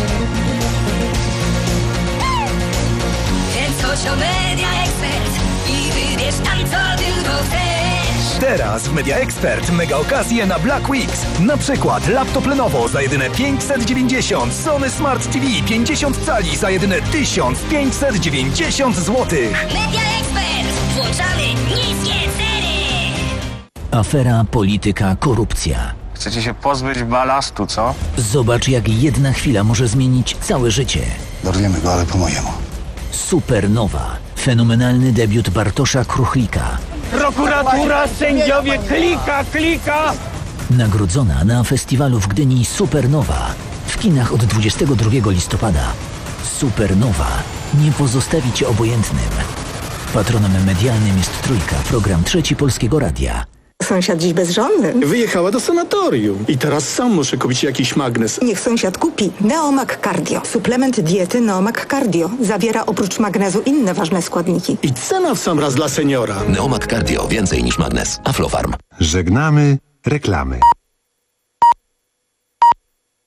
Kręć social Media Expert i wybierz tam, co tylko chcesz. Teraz w Media Expert mega okazje na Black Weeks. Na przykład laptop Lenovo za jedyne pięćset dziewięćdziesiąt, Sony Smart T V pięćdziesiąt cali za jedyne tysiąc pięćset dziewięćdziesiąt złotych. Media Expert. Włączamy niskie ceny. Afera, polityka, korupcja. Chcecie się pozbyć balastu, co? Zobacz, jak jedna chwila może zmienić całe życie. Dorwiemy go, ale po mojemu. Supernowa. Fenomenalny debiut Bartosza Kruchlika. Prokuratura, sędziowie, klika, klika! Nagrodzona na festiwalu w Gdyni Supernowa. W kinach od dwudziestego drugiego listopada. Supernowa. Nie pozostawi cię obojętnym. Patronem medialnym jest Trójka, program Trzeci Polskiego Radia. Sąsiad dziś bezżonny. Wyjechała do sanatorium i teraz sam muszę kupić jakiś magnes. Niech sąsiad kupi Neomag Cardio. Suplement diety Neomag Cardio. Zawiera oprócz magnezu inne ważne składniki. I cena w sam raz dla seniora. Neomag Cardio. Więcej niż magnes. Aflofarm. Żegnamy reklamy.